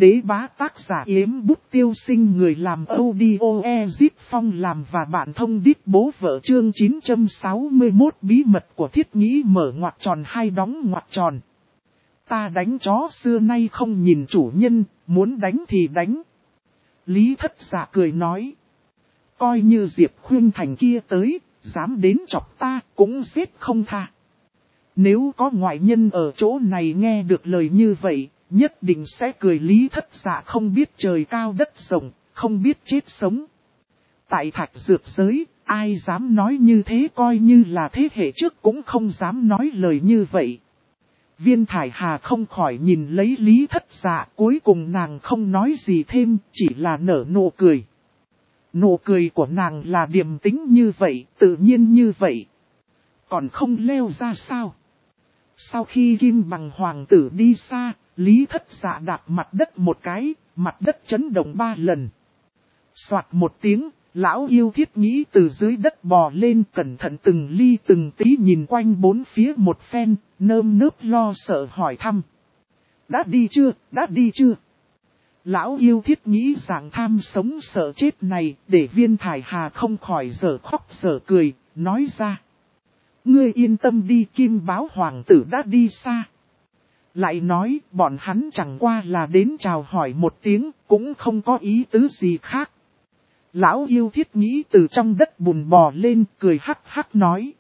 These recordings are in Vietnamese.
Đế bá tác giả Yếm Bút Tiêu Sinh, người làm audio Ezip Phong làm và bạn thông đít bố vợ. Chương 961 bí mật của Thiết Nghĩ mở ngoặc tròn hai đóng ngoặc tròn. Ta đánh chó xưa nay không nhìn chủ nhân, muốn đánh thì đánh. Lý Thất Dạ cười nói. Coi như Diệp Khuyên Thành kia tới, dám đến chọc ta cũng giết không tha. Nếu có ngoại nhân ở chỗ này nghe được lời như vậy, nhất định sẽ cười. Lý Thất Dạ không biết trời cao đất rộng, không biết chết sống. Tại Thạch Dược giới, ai dám nói như thế, coi như là thế hệ trước cũng không dám nói lời như vậy. Viên Thải Hà không khỏi nhìn lấy Lý Thất Dạ, cuối cùng nàng không nói gì thêm, chỉ là nở nụ cười. Nụ cười của nàng là điềm tĩnh như vậy, tự nhiên như vậy. Còn không leo ra sao? Sau khi Kim Bằng hoàng tử đi xa, Lý Thất Dạ đạp mặt đất một cái, mặt đất chấn động 3 lần. Soạt một tiếng, lão yêu Thiết Nghĩ từ dưới đất bò lên, cẩn thận từng ly từng tí nhìn quanh bốn phía một phen, nơm nớp lo sợ hỏi thăm. Đã đi chưa, đã đi chưa? Lão yêu Thiết Nghĩ dạng tham sống sợ chết này, để Viên Thải Hà không khỏi dở khóc dở cười, nói ra. Ngươi yên tâm đi, Kim Báo hoàng tử đã đi xa. Lại nói, bọn hắn chẳng qua là đến chào hỏi một tiếng, cũng không có ý tứ gì khác. Lão yêu Thiết Nghĩ từ trong đất bùn bò lên, cười hắc hắc nói.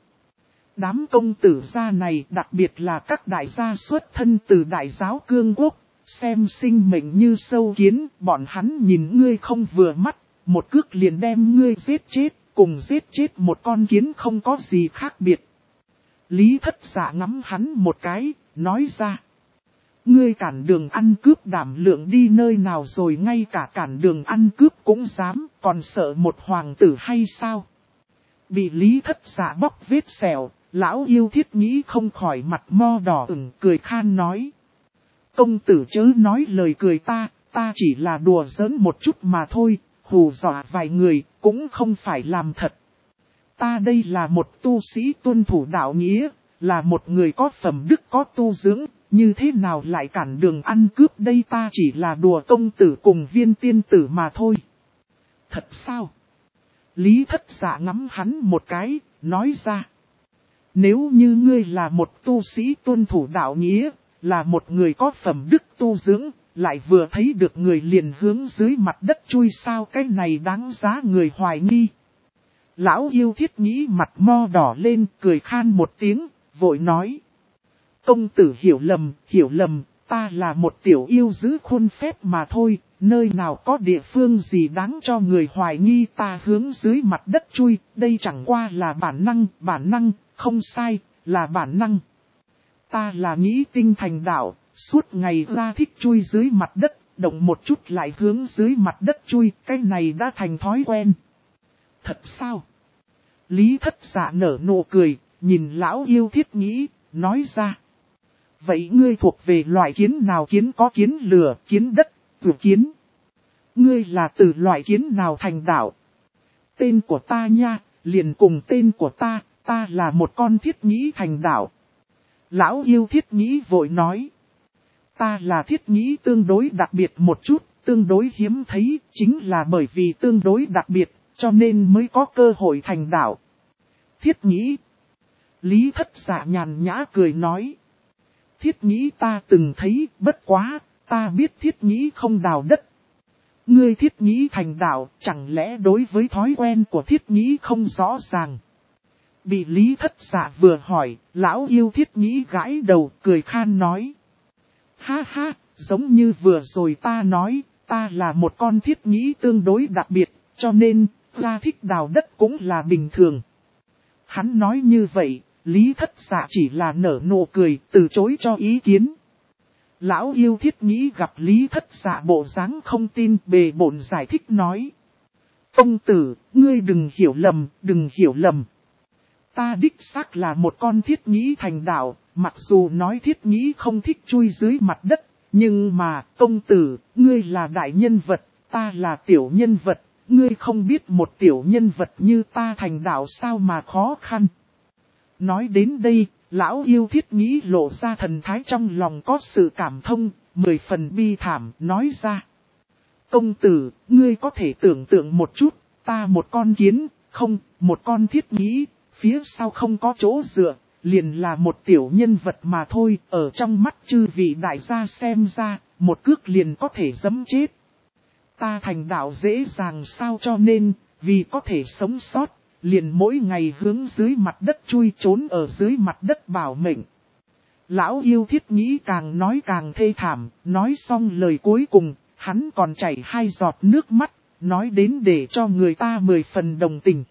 Đám công tử gia này, đặc biệt là các đại gia xuất thân từ đại giáo cương quốc, xem sinh mệnh như sâu kiến, bọn hắn nhìn ngươi không vừa mắt, một cước liền đem ngươi giết chết, cùng giết chết một con kiến không có gì khác biệt. Lý Thất Dạ ngắm hắn một cái, nói ra. Ngươi cản đường ăn cướp đảm lượng đi nơi nào rồi, ngay cả cản đường ăn cướp cũng dám, còn sợ một hoàng tử hay sao? Bị Lý Thất Dạ bóc vết sẹo, lão yêu Thiết Nghĩ không khỏi mặt mo đỏ ửng, cười khan nói. Công tử chớ nói lời cười ta chỉ là đùa giỡn một chút mà thôi, hù dọa vài người, cũng không phải làm thật. Ta đây là một tu sĩ tuân thủ đạo nghĩa, là một người có phẩm đức có tu dưỡng, như thế nào lại cản đường ăn cướp đây, ta chỉ là đùa công tử cùng Viên tiên tử mà thôi. Thật sao? Lý Thất Dạ ngắm hắn một cái, nói ra. Nếu như ngươi là một tu sĩ tuân thủ đạo nghĩa, là một người có phẩm đức tu dưỡng, lại vừa thấy được người liền hướng dưới mặt đất chui sao, cái này đáng giá người hoài nghi. Lão yêu Thiết Nghĩ mặt mo đỏ lên, cười khan một tiếng, vội nói. Công tử hiểu lầm, ta là một tiểu yêu giữ khuôn phép mà thôi, nơi nào có địa phương gì đáng cho người hoài nghi, ta hướng dưới mặt đất chui, đây chẳng qua là bản năng, không sai, là bản năng. Ta là nghĩ tinh thành đạo, suốt ngày ra thích chui dưới mặt đất, động một chút lại hướng dưới mặt đất chui, cái này đã thành thói quen. Thật sao? Lý Thất Dạ nở nụ cười, nhìn lão yêu Thiết Nghĩ, nói ra. Vậy ngươi thuộc về loại kiến nào? Kiến có kiến lửa, kiến đất, vượt kiến. Ngươi là từ loại kiến nào thành đạo? Tên của ta nha, liền cùng tên của ta là một con Thiết Nghĩ thành đạo. Lão yêu Thiết Nghĩ vội nói. Ta là Thiết Nghĩ tương đối đặc biệt một chút, tương đối hiếm thấy, chính là bởi vì tương đối đặc biệt, cho nên mới có cơ hội thành đạo. Thiết Nghĩ. Lý Thất Dạ nhàn nhã cười nói. Thiết Nghĩ ta từng thấy, bất quá, ta biết Thiết Nghĩ không đào đất. Ngươi Thiết Nghĩ thành đạo, chẳng lẽ đối với thói quen của Thiết Nghĩ không rõ ràng? Bị Lý Thất Dạ vừa hỏi, lão yêu Thiết Nghĩ gãi đầu, cười khan nói. Ha ha, giống như vừa rồi ta nói, ta là một con Thiết Nghĩ tương đối đặc biệt, cho nên, ta thích đào đất cũng là bình thường. Hắn nói như vậy, Lý Thất Dạ chỉ là nở nụ cười, từ chối cho ý kiến. Lão yêu Thiết Nghĩ gặp Lý Thất Dạ bộ dáng không tin, bề bộn giải thích nói. Công tử, ngươi đừng hiểu lầm. Ta đích xác là một con Thiết Nghĩ thành đạo, mặc dù nói Thiết Nghĩ không thích chui dưới mặt đất, nhưng mà, công tử, ngươi là đại nhân vật, ta là tiểu nhân vật, ngươi không biết một tiểu nhân vật như ta thành đạo sao mà khó khăn. Nói đến đây, lão yêu Thiết Nghĩ lộ ra thần thái trong lòng có sự cảm thông, 10 phần bi thảm, nói ra. Công tử, ngươi có thể tưởng tượng một chút, ta một con kiến, không, một con thiết nghĩ, phía sau không có chỗ dựa, liền là một tiểu nhân vật mà thôi, ở trong mắt chư vị đại gia xem ra, một cước liền có thể giẫm chết. Ta thành đạo dễ dàng sao, cho nên, vì có thể sống sót, liền mỗi ngày hướng dưới mặt đất chui trốn ở dưới mặt đất bảo mệnh. Lão yêu thiết nghĩ càng nói càng thê thảm, nói xong lời cuối cùng, hắn còn chảy 2 giọt nước mắt, nói đến để cho người ta 10 phần đồng tình.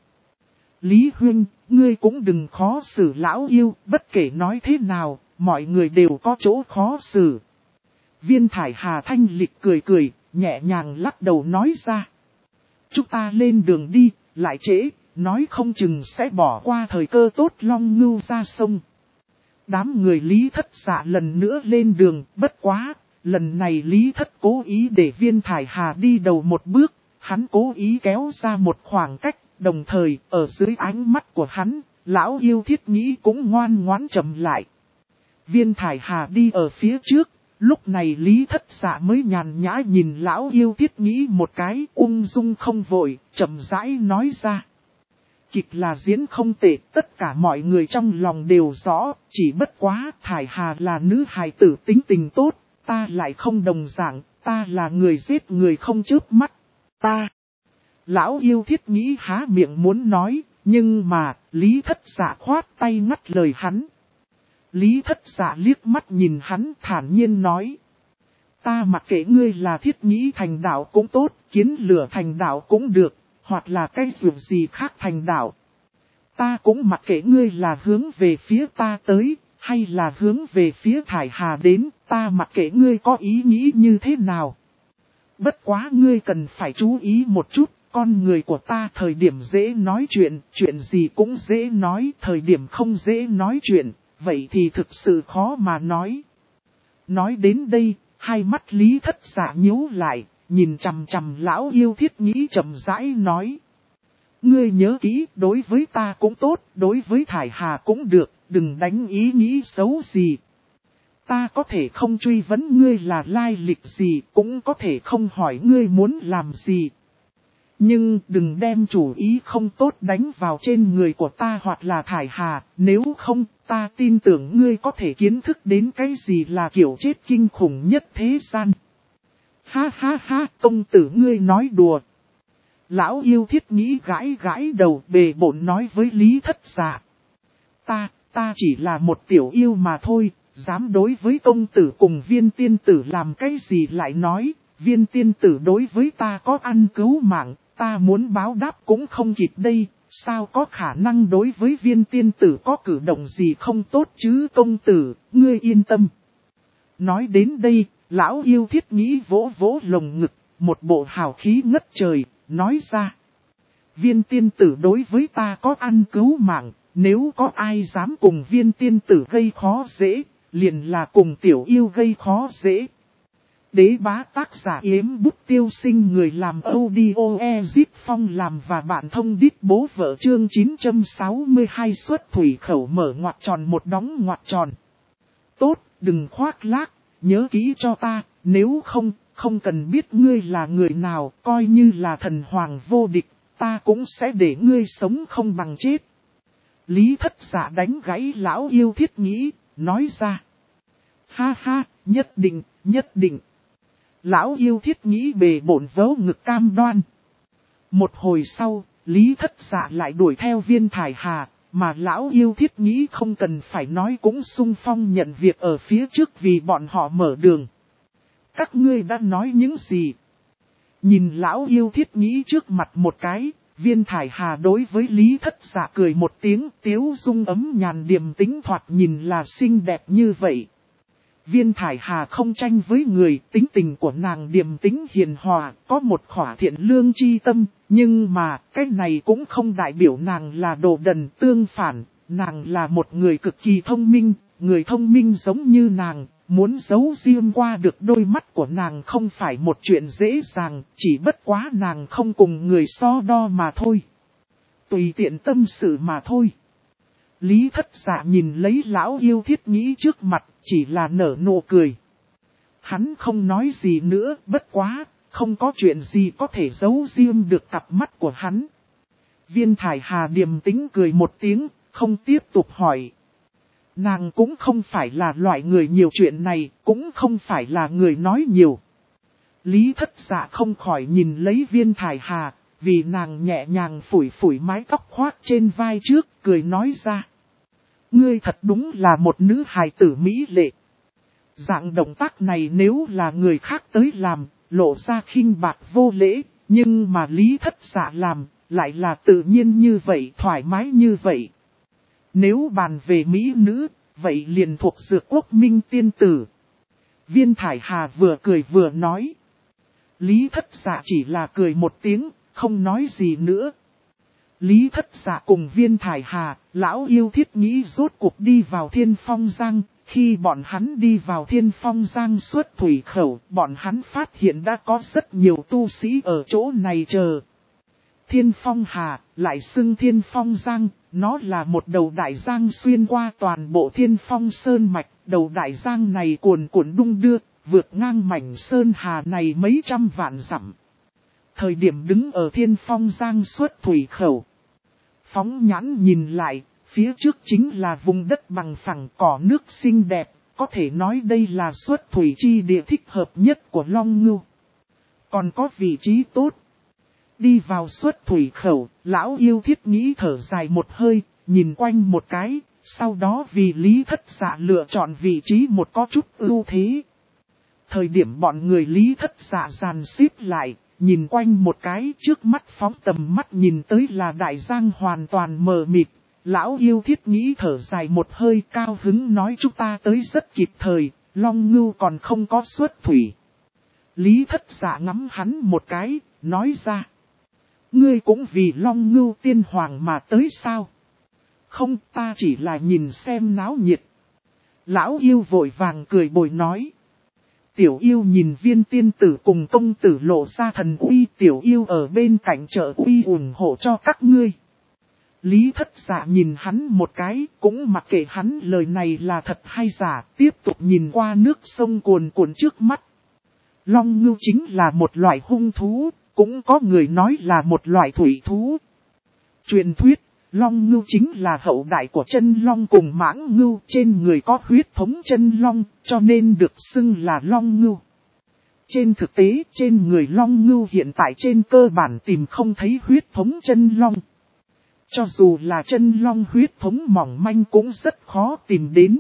Lý Huynh, ngươi cũng đừng khó xử lão yêu, bất kể nói thế nào, mọi người đều có chỗ khó xử. Viên Thải Hà thanh lịch cười cười, nhẹ nhàng lắc đầu nói ra. Chúng ta lên đường đi, lại trễ, nói không chừng sẽ bỏ qua thời cơ tốt long ngưu ra sông. Đám người Lý Thất Dạ lần nữa lên đường, bất quá, lần này Lý Thất cố ý để Viên Thải Hà đi đầu một bước, hắn cố ý kéo ra một khoảng cách, đồng thời, ở dưới ánh mắt của hắn, lão yêu thiết nghĩ cũng ngoan ngoãn chậm lại. Viên Thải Hà đi ở phía trước, lúc này Lý Thất Dạ mới nhàn nhã nhìn lão yêu thiết nghĩ một cái, ung dung không vội, chậm rãi nói ra. Kịch là diễn không tệ, tất cả mọi người trong lòng đều rõ, chỉ bất quá Thải Hà là nữ hài tử tính tình tốt, ta lại không đồng dạng, ta là người giết người không chớp mắt, ta. Lão yêu thiết nghĩ há miệng muốn nói, nhưng mà, Lý Thất Dạ khoát tay ngắt lời hắn. Lý Thất Dạ liếc mắt nhìn hắn thản nhiên nói. Ta mặc kệ ngươi là thiết nghĩ thành đạo cũng tốt, kiến lửa thành đạo cũng được, hoặc là cái dù gì khác thành đạo. Ta cũng mặc kệ ngươi là hướng về phía ta tới, hay là hướng về phía Thải Hà đến, ta mặc kệ ngươi có ý nghĩ như thế nào. Bất quá ngươi cần phải chú ý một chút, con người của ta thời điểm dễ nói chuyện, chuyện gì cũng dễ nói, thời điểm không dễ nói chuyện, vậy thì thực sự khó mà nói. Nói đến đây, hai mắt Lý Thất Dạ nhíu lại, nhìn chằm chằm lão yêu thiết nghĩ chậm rãi nói. Ngươi nhớ kỹ, đối với ta cũng tốt, đối với Thải Hà cũng được, đừng đánh ý nghĩ xấu gì. Ta có thể không truy vấn ngươi là lai lịch gì, cũng có thể không hỏi ngươi muốn làm gì. Nhưng đừng đem chủ ý không tốt đánh vào trên người của ta hoặc là Thải Hà, nếu không, ta tin tưởng ngươi có thể kiến thức đến cái gì là kiểu chết kinh khủng nhất thế gian. Ha ha ha, công tử ngươi nói đùa. Lão yêu thiết nghĩ gãi gãi đầu bề bộn nói với Lý Thất Dạ. Ta chỉ là một tiểu yêu mà thôi, dám đối với công tử cùng Viên tiên tử làm cái gì lại nói, Viên tiên tử đối với ta có ăn cứu mạng, ta muốn báo đáp cũng không kịp đây, sao có khả năng đối với Viên tiên tử có cử động gì không tốt chứ công tử, ngươi yên tâm. Nói đến đây, lão yêu thiết nghĩ vỗ vỗ lồng ngực, một bộ hào khí ngất trời, nói ra. Viên tiên tử đối với ta có ăn cứu mạng, nếu có ai dám cùng Viên tiên tử gây khó dễ, liền là cùng tiểu yêu gây khó dễ. Đế bá tác giả Yếm Bút Tiêu Sinh, người làm audio Ezip Phong làm và bạn thông đít bố vợ chương 962 xuất thủy khẩu mở ngoặc tròn một đóng ngoặc tròn. Tốt, đừng khoác lác, nhớ kỹ cho ta, nếu không cần biết ngươi là người nào, coi như là thần hoàng vô địch, ta cũng sẽ để ngươi sống không bằng chết. Lý Thất Dạ đánh gãy lão yêu thiết nghĩ, nói ra. Ha ha, nhất định, nhất định. Lão yêu thiết nghĩ bề bổn vớ ngực cam đoan. Một hồi sau, Lý Thất Dạ lại đuổi theo Viên Thải Hà, mà lão yêu thiết nghĩ không cần phải nói cũng xung phong nhận việc ở phía trước vì bọn họ mở đường. Các ngươi đã nói những gì? Nhìn lão yêu thiết nghĩ trước mặt một cái, Viên Thải Hà đối với Lý Thất Dạ cười một tiếng, tiếu dung ấm nhàn điềm tĩnh thoạt nhìn là xinh đẹp như vậy. Viên Thải Hà không tranh với người, tính tình của nàng điềm tĩnh hiền hòa, có một khỏa thiện lương chi tâm, nhưng mà, cái này cũng không đại biểu nàng là đồ đần, tương phản, nàng là một người cực kỳ thông minh, người thông minh giống như nàng, muốn giấu riêng qua được đôi mắt của nàng không phải một chuyện dễ dàng, chỉ bất quá nàng không cùng người so đo mà thôi. Tùy tiện tâm sự mà thôi. Lý Thất Dạ nhìn lấy lão yêu thiết nghĩ trước mặt, chỉ là nở nụ cười. Hắn không nói gì nữa, bất quá, không có chuyện gì có thể giấu riêng được cặp mắt của hắn. Viên Thải Hà điềm tĩnh cười một tiếng, không tiếp tục hỏi. Nàng cũng không phải là loại người nhiều chuyện này, cũng không phải là người nói nhiều. Lý Thất Dạ không khỏi nhìn lấy Viên Thải Hà, vì nàng nhẹ nhàng phủi phủi mái tóc khoác trên vai trước, cười nói ra. Ngươi thật đúng là một nữ hài tử mỹ lệ. Dạng động tác này nếu là người khác tới làm, lộ ra khinh bạc vô lễ, nhưng mà Lý Thất Dạ làm, lại là tự nhiên như vậy, thoải mái như vậy. Nếu bàn về mỹ nữ, vậy liền thuộc Dược Quốc Minh tiên tử. Viên Thải Hà vừa cười vừa nói. Lý Thất Dạ chỉ là cười một tiếng, không nói gì nữa. Lý Thất Dạ cùng Viên Thải Hà, lão yêu Thiết Nghĩ rốt cuộc đi vào Thiên Phong Giang. Khi bọn hắn đi vào Thiên Phong Giang xuất thủy khẩu, bọn hắn phát hiện đã có rất nhiều tu sĩ ở chỗ này chờ. Thiên Phong Hà, lại xưng Thiên Phong Giang, nó là một đầu đại giang xuyên qua toàn bộ Thiên Phong Sơn Mạch. Đầu đại giang này cuồn cuộn đung đưa, vượt ngang mảnh Sơn Hà này mấy trăm vạn dặm. Thời điểm đứng ở Thiên Phong Giang xuất thủy khẩu. Phóng nhãn nhìn lại, phía trước chính là vùng đất bằng phẳng cỏ nước xinh đẹp, có thể nói đây là xuất thủy chi địa thích hợp nhất của Long Ngưu. Còn có vị trí tốt. Đi vào xuất thủy khẩu, lão yêu Thiết Nghĩ thở dài một hơi, nhìn quanh một cái, sau đó vì Lý Thất Dạ lựa chọn vị trí một có chút ưu thế. Thời điểm bọn người Lý Thất Dạ dàn xếp lại, nhìn quanh một cái trước mắt phóng tầm mắt nhìn tới là đại giang hoàn toàn mờ mịt. Lão yêu Thiết Nghĩ thở dài một hơi cao hứng nói chúng ta tới rất kịp thời, Long Ngưu còn không có xuất thủy. Lý Thất Dạ ngắm hắn một cái, nói ra. Ngươi cũng vì Long Ngưu tiên hoàng mà tới sao? Không, ta chỉ là nhìn xem náo nhiệt. Lão yêu vội vàng cười bồi nói. Tiểu yêu nhìn Viên tiên tử cùng công tử lộ ra thần uy, tiểu yêu ở bên cạnh trợ uy ủng hộ cho các ngươi. Lý Thất Dạ nhìn hắn một cái, cũng mặc kệ hắn lời này là thật hay giả, tiếp tục nhìn qua nước sông cuồn cuộn trước mắt. Long Ngưu chính là một loại hung thú, cũng có người nói là một loại thủy thú. Truyền thuyết, Long Ngưu chính là hậu đại của chân long cùng mãng ngưu, trên người có huyết thống chân long, cho nên được xưng là Long Ngưu. Trên thực tế, trên người Long Ngưu hiện tại trên cơ bản tìm không thấy huyết thống chân long. Cho dù là chân long huyết thống mỏng manh cũng rất khó tìm đến.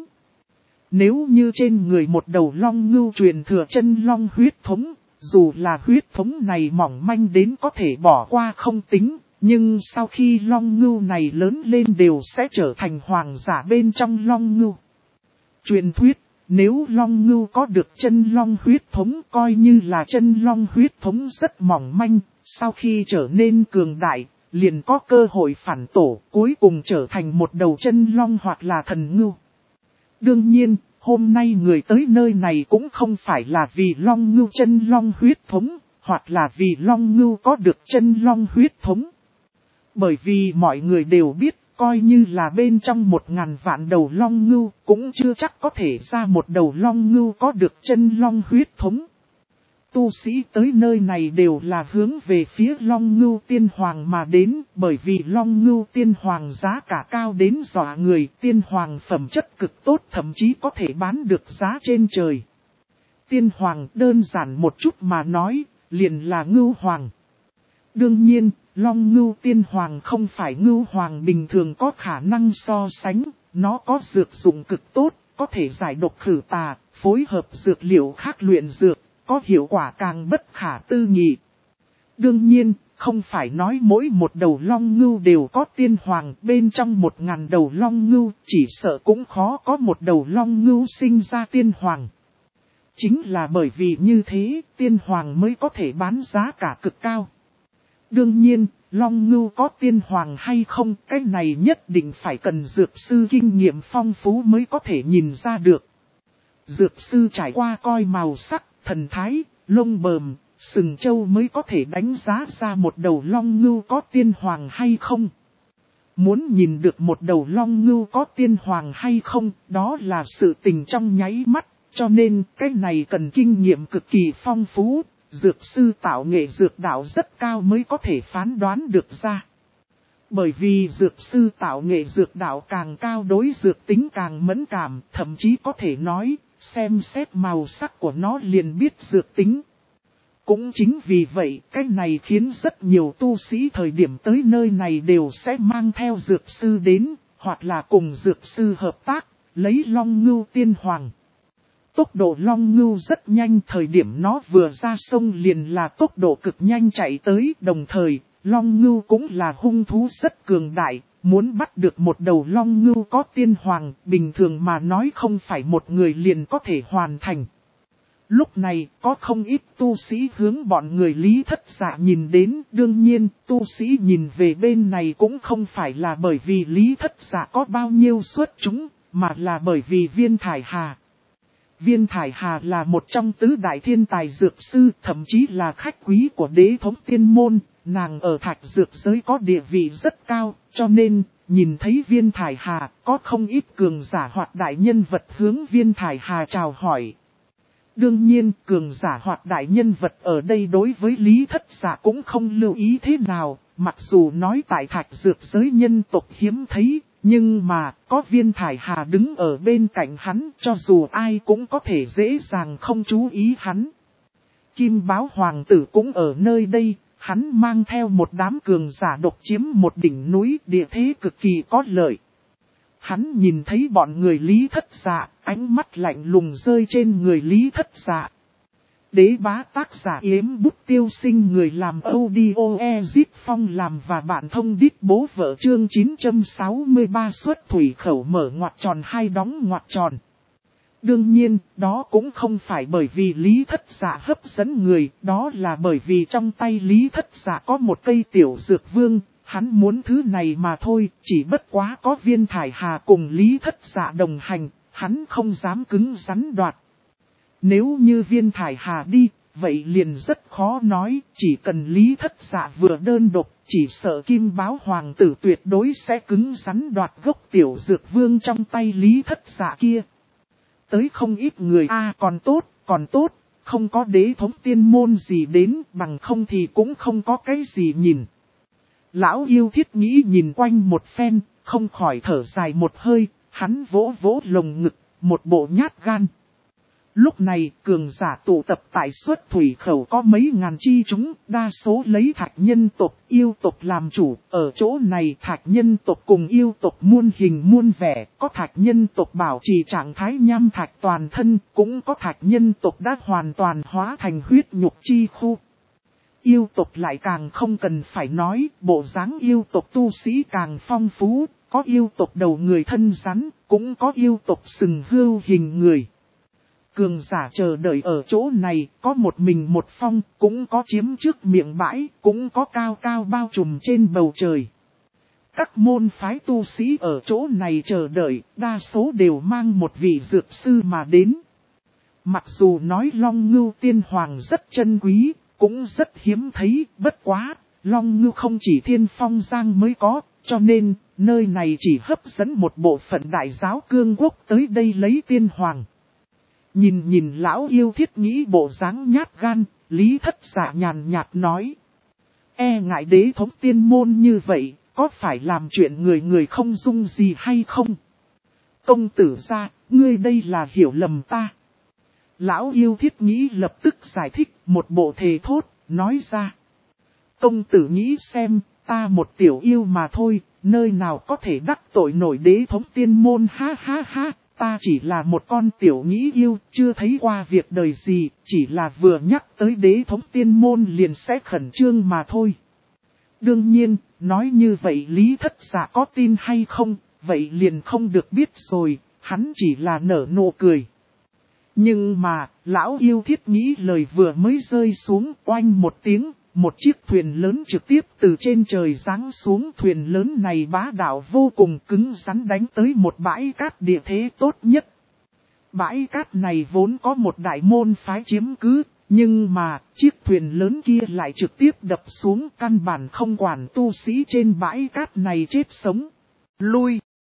Nếu như trên người một đầu Long Ngưu truyền thừa chân long huyết thống, dù là huyết thống này mỏng manh đến có thể bỏ qua không tính, nhưng sau khi Long Ngưu này lớn lên đều sẽ trở thành hoàng giả bên trong Long Ngưu. Truyền thuyết, nếu Long Ngưu có được chân long huyết thống coi như là chân long huyết thống rất mỏng manh, sau khi trở nên cường đại, liền có cơ hội phản tổ, cuối cùng trở thành một đầu chân long hoặc là thần ngưu. Đương nhiên, hôm nay người tới nơi này cũng không phải là vì Long Ngưu chân long huyết thống, hoặc là vì Long Ngưu có được chân long huyết thống. Bởi vì mọi người đều biết, coi như là bên trong 1000 vạn đầu Long Ngưu, cũng chưa chắc có thể ra một đầu Long Ngưu có được chân long huyết thống. Tu sĩ tới nơi này đều là hướng về phía Long Ngưu Tiên Hoàng mà đến, bởi vì Long Ngưu Tiên Hoàng giá cả cao đến dọa người, Tiên Hoàng phẩm chất cực tốt thậm chí có thể bán được giá trên trời. Tiên Hoàng đơn giản một chút mà nói, liền là Ngưu Hoàng. Đương nhiên, Long Ngưu Tiên Hoàng không phải Ngưu Hoàng bình thường có khả năng so sánh, nó có dược dụng cực tốt, có thể giải độc khử tà, phối hợp dược liệu khác luyện dược. Có hiệu quả càng bất khả tư nghị. Đương nhiên, không phải nói mỗi một đầu Long Ngưu đều có tiên hoàng, bên trong 1000 đầu Long Ngưu, chỉ sợ cũng khó có một đầu Long Ngưu sinh ra tiên hoàng. Chính là bởi vì như thế, tiên hoàng mới có thể bán giá cả cực cao. Đương nhiên, Long Ngưu có tiên hoàng hay không, cái này nhất định phải cần dược sư kinh nghiệm phong phú mới có thể nhìn ra được. Dược sư trải qua coi màu sắc, thần thái, lông bờm, sừng trâu mới có thể đánh giá ra một đầu Long Ngưu có tiên hoàng hay không. Muốn nhìn được một đầu Long Ngưu có tiên hoàng hay không, đó là sự tình trong nháy mắt, cho nên cái này cần kinh nghiệm cực kỳ phong phú, dược sư tạo nghệ dược đạo rất cao mới có thể phán đoán được ra. Bởi vì dược sư tạo nghệ dược đạo càng cao đối dược tính càng mẫn cảm, thậm chí có thể nói, xem xét màu sắc của nó liền biết dược tính. Cũng chính vì vậy, cái này khiến rất nhiều tu sĩ thời điểm tới nơi này đều sẽ mang theo dược sư đến, hoặc là cùng dược sư hợp tác, lấy long ngưu tiên hoàng. Tốc độ long ngưu rất nhanh, thời điểm nó vừa ra sông liền là tốc độ cực nhanh chạy tới, đồng thời, long ngưu cũng là hung thú rất cường đại, muốn bắt được một đầu long ngưu có tiên hoàng, bình thường mà nói không phải một người liền có thể hoàn thành. Lúc này, có không ít tu sĩ hướng bọn người Lý Thất Dạ nhìn đến, đương nhiên, tu sĩ nhìn về bên này cũng không phải là bởi vì Lý Thất Dạ có bao nhiêu xuất chúng, mà là bởi vì Viên Thải Hà. Viên Thải Hà là một trong tứ đại thiên tài dược sư, thậm chí là khách quý của đế thống tiên môn, nàng ở thạch dược giới có địa vị rất cao, cho nên, nhìn thấy Viên Thải Hà, có không ít cường giả hoặc đại nhân vật hướng Viên Thải Hà chào hỏi. Đương nhiên, cường giả hoặc đại nhân vật ở đây đối với Lý Thất Dạ cũng không lưu ý thế nào, mặc dù nói tại thạch dược giới nhân tộc hiếm thấy, nhưng mà, có Viên Thải Hà đứng ở bên cạnh hắn, cho dù ai cũng có thể dễ dàng không chú ý hắn. Kim Báo Hoàng tử cũng ở nơi đây, hắn mang theo một đám cường giả độc chiếm một đỉnh núi, địa thế cực kỳ có lợi. Hắn nhìn thấy bọn người Lý Thất Dạ, ánh mắt lạnh lùng rơi trên người Lý Thất Dạ. Đế bá tác giả Yếm Bút Tiêu Sinh, người làm audio Ezip Phong làm và bạn thông đít bố vợ chương 963 xuất thủy khẩu mở ngoặc tròn hay đóng ngoặc tròn. Đương nhiên, đó cũng không phải bởi vì Lý Thất Dạ hấp dẫn người, đó là bởi vì trong tay Lý Thất Dạ có một cây tiểu dược vương. Hắn muốn thứ này mà thôi, chỉ bất quá có Viên Thải Hà cùng Lý Thất Dạ đồng hành, hắn không dám cứng rắn đoạt. Nếu như Viên Thải Hà đi, vậy liền rất khó nói, chỉ cần Lý Thất Dạ vừa đơn độc, chỉ sợ Kim Báo Hoàng tử tuyệt đối sẽ cứng rắn đoạt gốc tiểu dược vương trong tay Lý Thất Dạ kia. Tới không ít người còn tốt, không có đế thống tiên môn gì đến, bằng không thì cũng không có cái gì nhìn. Lão yêu thiết nghĩ nhìn quanh một phen, không khỏi thở dài một hơi, hắn vỗ vỗ lồng ngực, một bộ nhát gan. Lúc này, cường giả tụ tập tại xuất thủy khẩu có mấy ngàn chi chúng, đa số lấy thạch nhân tộc, yêu tộc làm chủ. Ở chỗ này thạch nhân tộc cùng yêu tộc muôn hình muôn vẻ, có thạch nhân tộc bảo trì trạng thái nham thạch toàn thân, cũng có thạch nhân tộc đã hoàn toàn hóa thành huyết nhục chi khu. Yêu tộc lại càng không cần phải nói, bộ dáng yêu tộc tu sĩ càng phong phú, có yêu tộc đầu người thân rắn, cũng có yêu tộc sừng hươu hình người. Cường giả chờ đợi ở chỗ này, có một mình một phong, cũng có chiếm trước miệng bãi, cũng có cao cao bao trùm trên bầu trời. Các môn phái tu sĩ ở chỗ này chờ đợi, đa số đều mang một vị dược sư mà đến. Mặc dù nói Long Ngưu Tiên Hoàng rất chân quý, cũng rất hiếm thấy, bất quá, Long Ngưu không chỉ Thiên Phong Giang mới có, cho nên, nơi này chỉ hấp dẫn một bộ phận đại giáo cương quốc tới đây lấy tiên hoàng. Nhìn lão yêu thiết nghĩ bộ dáng nhát gan, Lý Thất Dạ nhàn nhạt nói. E ngại đế thống tiên môn như vậy, có phải làm chuyện người người không dung gì hay không? Công tử gia, ngươi đây là hiểu lầm ta. Lão yêu thiết nghĩ lập tức giải thích, một bộ thề thốt, nói ra. Công tử nghĩ xem, ta một tiểu yêu mà thôi, nơi nào có thể đắc tội nổi đế thống tiên môn, ha ha ha. Ta chỉ là một con tiểu nhĩ yêu, chưa thấy qua việc đời gì, chỉ là vừa nhắc tới đế thống tiên môn liền sẽ khẩn trương mà thôi. Đương nhiên, nói như vậy Lý Thất Dạ có tin hay không, vậy liền không được biết rồi, hắn chỉ là nở nụ cười. Nhưng mà, lão yêu thiết nghĩ lời vừa mới rơi xuống, oanh một tiếng, một chiếc thuyền lớn trực tiếp từ trên trời giáng xuống. Thuyền lớn này bá đạo vô cùng cứng rắn đánh tới một bãi cát địa thế tốt nhất. Bãi cát này vốn có một đại môn phái chiếm cứ, nhưng mà chiếc thuyền lớn kia lại trực tiếp đập xuống, căn bản không quản tu sĩ trên bãi cát này chết sống. Lui!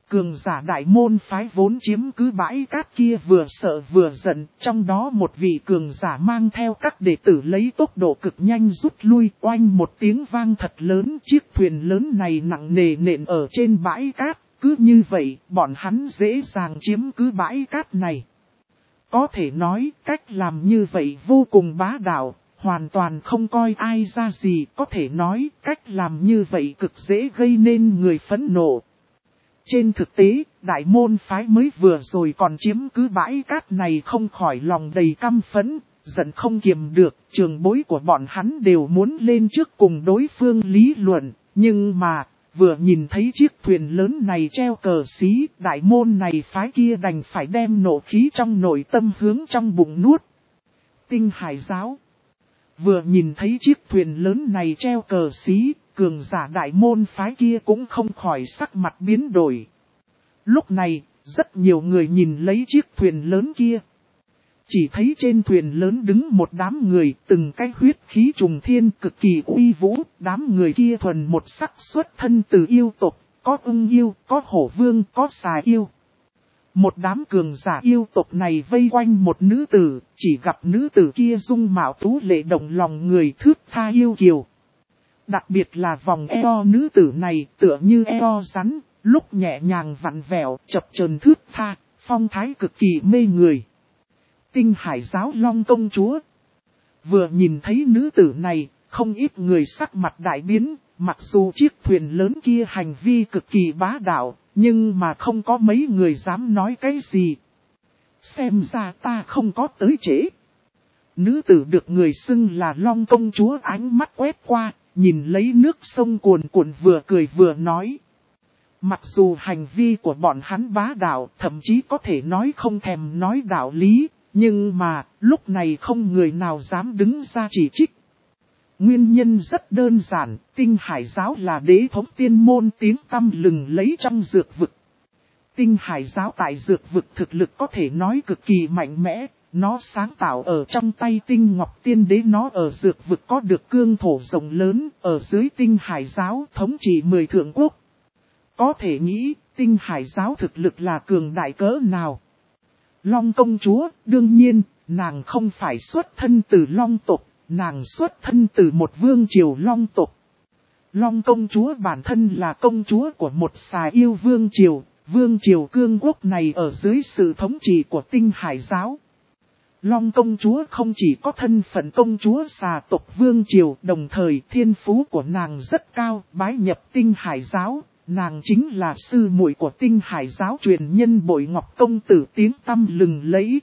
Cường giả đại môn phái vốn chiếm cứ bãi cát kia vừa sợ vừa giận, trong đó một vị cường giả mang theo các đệ tử lấy tốc độ cực nhanh rút lui, oanh một tiếng vang thật lớn, chiếc thuyền lớn này nặng nề nện ở trên bãi cát, cứ như vậy, bọn hắn dễ dàng chiếm cứ bãi cát này. Có thể nói, cách làm như vậy vô cùng bá đạo, hoàn toàn không coi ai ra gì, có thể nói, cách làm như vậy cực dễ gây nên người phẫn nộ. Trên thực tế, đại môn phái mới vừa rồi còn chiếm cứ bãi cát này không khỏi lòng đầy căm phẫn, giận không kiềm được, trường bối của bọn hắn đều muốn lên trước cùng đối phương lý luận, nhưng mà, vừa nhìn thấy chiếc thuyền lớn này treo cờ xí, đại môn này phái kia đành phải đem nộ khí trong nội tâm hướng trong bụng nuốt. Tinh Hải giáo. Vừa nhìn thấy chiếc thuyền lớn này treo cờ xí, cường giả đại môn phái kia cũng không khỏi sắc mặt biến đổi. Lúc này, rất nhiều người nhìn lấy chiếc thuyền lớn kia. Chỉ thấy trên thuyền lớn đứng một đám người, từng cái huyết khí trùng thiên cực kỳ uy vũ, đám người kia thuần một sắc xuất thân từ yêu tộc, có ưng yêu, có hổ vương, có xà yêu. Một đám cường giả yêu tộc này vây quanh một nữ tử, chỉ gặp nữ tử kia dung mạo tú lệ động lòng người thước tha yêu kiều. Đặc biệt là vòng eo nữ tử này tựa như eo rắn, lúc nhẹ nhàng vặn vẹo, chập chờn thước tha, phong thái cực kỳ mê người. Tinh Hải giáo Long công chúa. Vừa nhìn thấy nữ tử này, không ít người sắc mặt đại biến, mặc dù chiếc thuyền lớn kia hành vi cực kỳ bá đạo, nhưng mà không có mấy người dám nói cái gì. Xem ra ta không có tới trễ. Nữ tử được người xưng là Long công chúa ánh mắt quét qua, nhìn lấy nước sông cuồn cuộn vừa cười vừa nói. Mặc dù hành vi của bọn hắn bá đạo, thậm chí có thể nói không thèm nói đạo lý, nhưng mà lúc này không người nào dám đứng ra chỉ trích. Nguyên nhân rất đơn giản, Tinh Hải giáo là đế thống tiên môn tiếng tăm lừng lấy trong dược vực. Tinh Hải giáo tại dược vực thực lực có thể nói cực kỳ mạnh mẽ, nó sáng tạo ở trong tay Tinh Ngọc Tiên Đế, nó ở dược vực có được cương thổ rộng lớn, ở dưới Tinh Hải giáo thống trị 10 thượng quốc. Có thể nghĩ, Tinh Hải giáo thực lực là cường đại cỡ nào. Long công chúa, đương nhiên, nàng không phải xuất thân từ Long tộc, nàng xuất thân từ một vương triều Long tộc. Long công chúa bản thân là công chúa của một xà yêu vương triều cương quốc này ở dưới sự thống trị của Tinh Hải giáo. Long công chúa không chỉ có thân phận công chúa xà tộc vương triều, đồng thời thiên phú của nàng rất cao, bái nhập Tinh Hải giáo. Nàng chính là sư muội của Tinh Hải giáo truyền nhân Bội Ngọc công tử tiếng tăm lừng lẫy.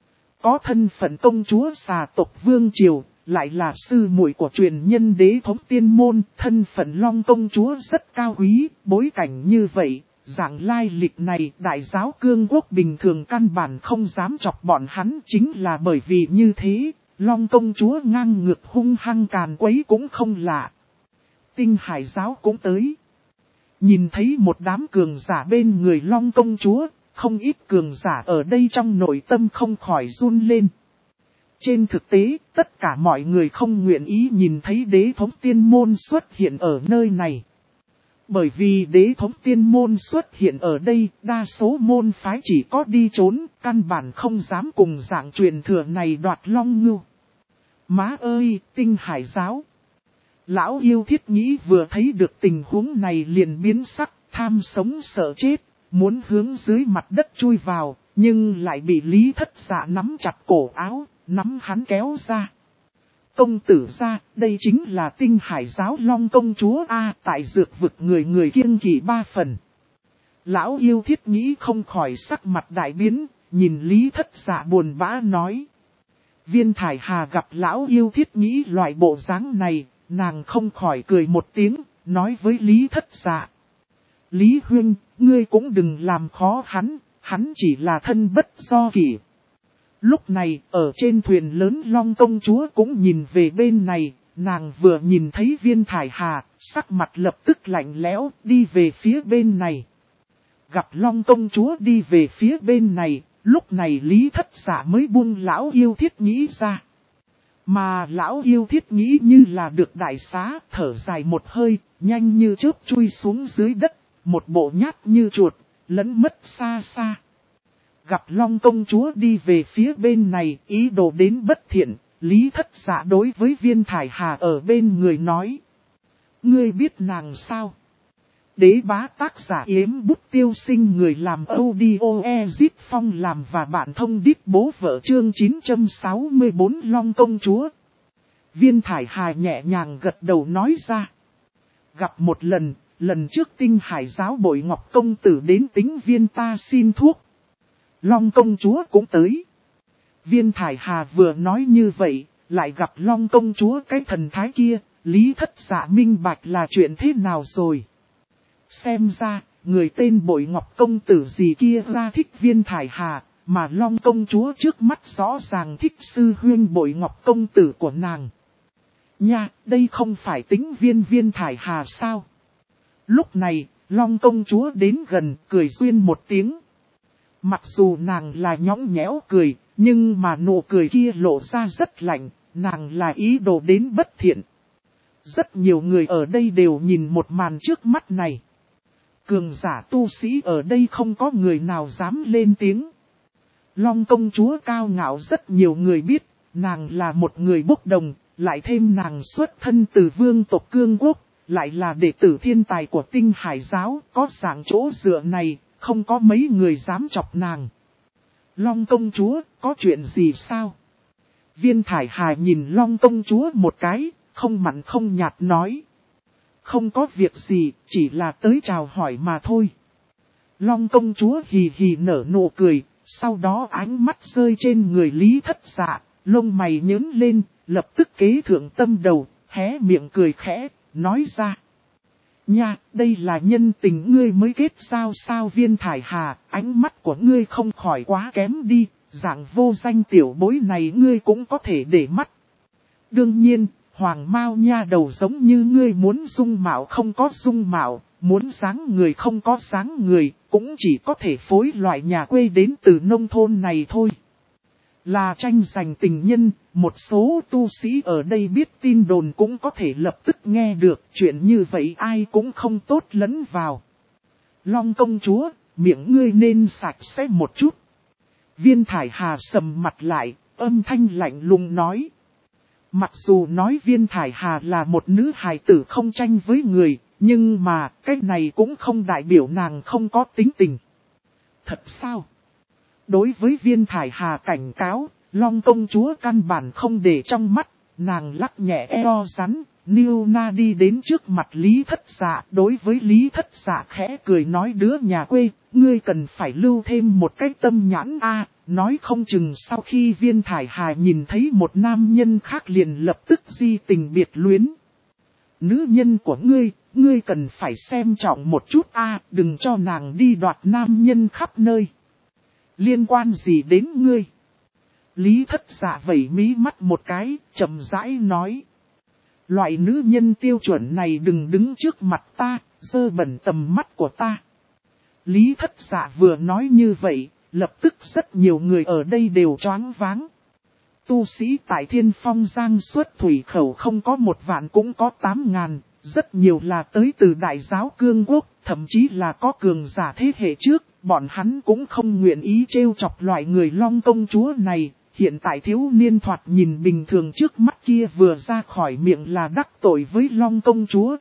Có thân phận công chúa xà tộc vương triều, lại là sư muội của truyền nhân đế thống tiên môn, thân phận Long công chúa rất cao quý, bối cảnh như vậy, dạng lai lịch này đại giáo cương quốc bình thường căn bản không dám chọc bọn hắn, chính là bởi vì như thế, Long công chúa ngang ngược hung hăng càn quấy cũng không lạ. Tinh Hải giáo cũng tới. Nhìn thấy một đám cường giả bên người Long công chúa, không ít cường giả ở đây trong nội tâm không khỏi run lên. Trên thực tế, tất cả mọi người không nguyện ý nhìn thấy đế thống tiên môn xuất hiện ở nơi này. Bởi vì đế thống tiên môn xuất hiện ở đây, đa số môn phái chỉ có đi trốn, căn bản không dám cùng dạng truyền thừa này đoạt Long ngưu. Má ơi, Tinh Hải giáo! Lão yêu Thiết Nhĩ vừa thấy được tình huống này liền biến sắc, tham sống sợ chết, muốn hướng dưới mặt đất chui vào, nhưng lại bị Lý Thất Dạ nắm chặt cổ áo, nắm hắn kéo ra. Công tử ra, đây chính là Tinh Hải giáo Long công chúa A, tại dược vực người người kiêng kỵ 3 phần. Lão yêu Thiết Nhĩ không khỏi sắc mặt đại biến, nhìn Lý Thất Dạ buồn bã nói. Viên Thải Hà gặp lão yêu Thiết Nhĩ loại bộ dáng này, nàng không khỏi cười một tiếng, nói với Lý Thất Dạ. Lý huynh, ngươi cũng đừng làm khó hắn chỉ là thân bất do kỷ. Lúc này, ở trên thuyền lớn Long công chúa cũng nhìn về bên này, nàng vừa nhìn thấy Viên Thải Hà, sắc mặt lập tức lạnh lẽo, đi về phía bên này. Gặp Long công chúa đi về phía bên này, lúc này Lý Thất Dạ mới buông lão yêu Thiết Nhĩ ra. Mà lão yêu Thiết Nhĩ như là được đại xá, thở dài một hơi, nhanh như chớp chui xuống dưới đất, một bộ nhát như chuột, lẫn mất xa xa. Gặp Long công chúa đi về phía bên này, ý đồ đến bất thiện, Lý Thất Dạ đối với Viên Thải Hà ở bên người nói. Ngươi biết nàng sao? Đế bá tác giả Yếm Bút Tiêu Sinh, người làm audio Ezit Phong làm và bạn thông đít bố vợ, chương 964 Long công chúa. Viên Thải Hà nhẹ nhàng gật đầu nói ra. Gặp một lần trước Tinh Hải giáo bội Ngọc công tử đến Tính Viên ta xin thuốc. Long công chúa cũng tới. Viên Thải Hà vừa nói như vậy, lại gặp Long công chúa cái thần thái kia, Lý Thất Dạ minh bạch là chuyện thế nào rồi. Xem ra, người tên bội Ngọc công tử gì kia ra thích Viên Thải Hà, mà Long công chúa trước mắt rõ ràng thích sư huynh bội Ngọc công tử của nàng. Nha, đây không phải Tính Viên Thải Hà sao? Lúc này, Long công chúa đến gần, cười duyên một tiếng. Mặc dù nàng là nhõng nhẽo cười, nhưng mà nụ cười kia lộ ra rất lạnh, nàng là ý đồ đến bất thiện. Rất nhiều người ở đây đều nhìn một màn trước mắt này. Cường giả tu sĩ ở đây không có người nào dám lên tiếng. Long công chúa cao ngạo, rất nhiều người biết, nàng là một người bốc đồng, lại thêm nàng xuất thân từ vương tộc Cương Quốc, lại là đệ tử thiên tài của Tinh Hải giáo, có dạng chỗ dựa này, không có mấy người dám chọc nàng. Long công chúa, có chuyện gì sao? Viên Thải Hà nhìn Long công chúa một cái, không mặn không nhạt nói. Không có việc gì, chỉ là tới chào hỏi mà thôi. Long công chúa hì hì nở nụ cười, sau đó ánh mắt rơi trên người Lý Thất Dạ, lông mày nhớn lên, lập tức kế thượng tâm đầu, hé miệng cười khẽ, nói ra. Nha, đây là nhân tình ngươi mới kết giao sao? Viên Thải Hà, ánh mắt của ngươi không khỏi quá kém đi, dạng vô danh tiểu bối này ngươi cũng có thể để mắt. Đương nhiên, Hoàng Mao nha đầu giống như ngươi muốn dung mạo không có dung mạo, muốn dáng người không có dáng người, cũng chỉ có thể phối loại nhà quê đến từ nông thôn này thôi. Là tranh giành tình nhân, một số tu sĩ ở đây biết tin đồn cũng có thể lập tức nghe được, chuyện như vậy ai cũng không tốt lẫn vào. Long công chúa, miệng ngươi nên sạch sẽ một chút. Viên Thải Hà sầm mặt lại, âm thanh lạnh lùng nói. Mặc dù nói Viên Thải Hà là một nữ hài tử không tranh với người, nhưng mà cái này cũng không đại biểu nàng không có tính tình. Thật sao? Đối với Viên Thải Hà cảnh cáo, Long công chúa căn bản không để trong mắt, nàng lắc nhẹ eo rắn, Niu Na đi đến trước mặt Lý Thất Dạ. Đối với Lý Thất Dạ khẽ cười nói, đứa nhà quê, ngươi cần phải lưu thêm một cái tâm nhãn a. Nói không chừng sau khi Viên Thải Hà nhìn thấy một nam nhân khác liền lập tức di tình biệt luyến. Nữ nhân của ngươi cần phải xem trọng một chút a, đừng cho nàng đi đoạt nam nhân khắp nơi. Liên quan gì đến ngươi? Lý Thất Dạ vẩy mí mắt một cái, chậm rãi nói. Loại nữ nhân tiêu chuẩn này đừng đứng trước mặt ta, dơ bẩn tầm mắt của ta. Lý Thất Dạ vừa nói như vậy, lập tức rất nhiều người ở đây đều choáng váng. Tu sĩ tại Thiên Phong Giang xuất thủy khẩu không có 1 vạn cũng có 8.000, rất nhiều là tới từ Đại giáo Cương Quốc, thậm chí là có cường giả thế hệ trước, bọn hắn cũng không nguyện ý trêu chọc loại người Long công chúa này. Hiện tại thiếu niên thoạt nhìn bình thường trước mắt kia vừa ra khỏi miệng là đắc tội với Long công chúa.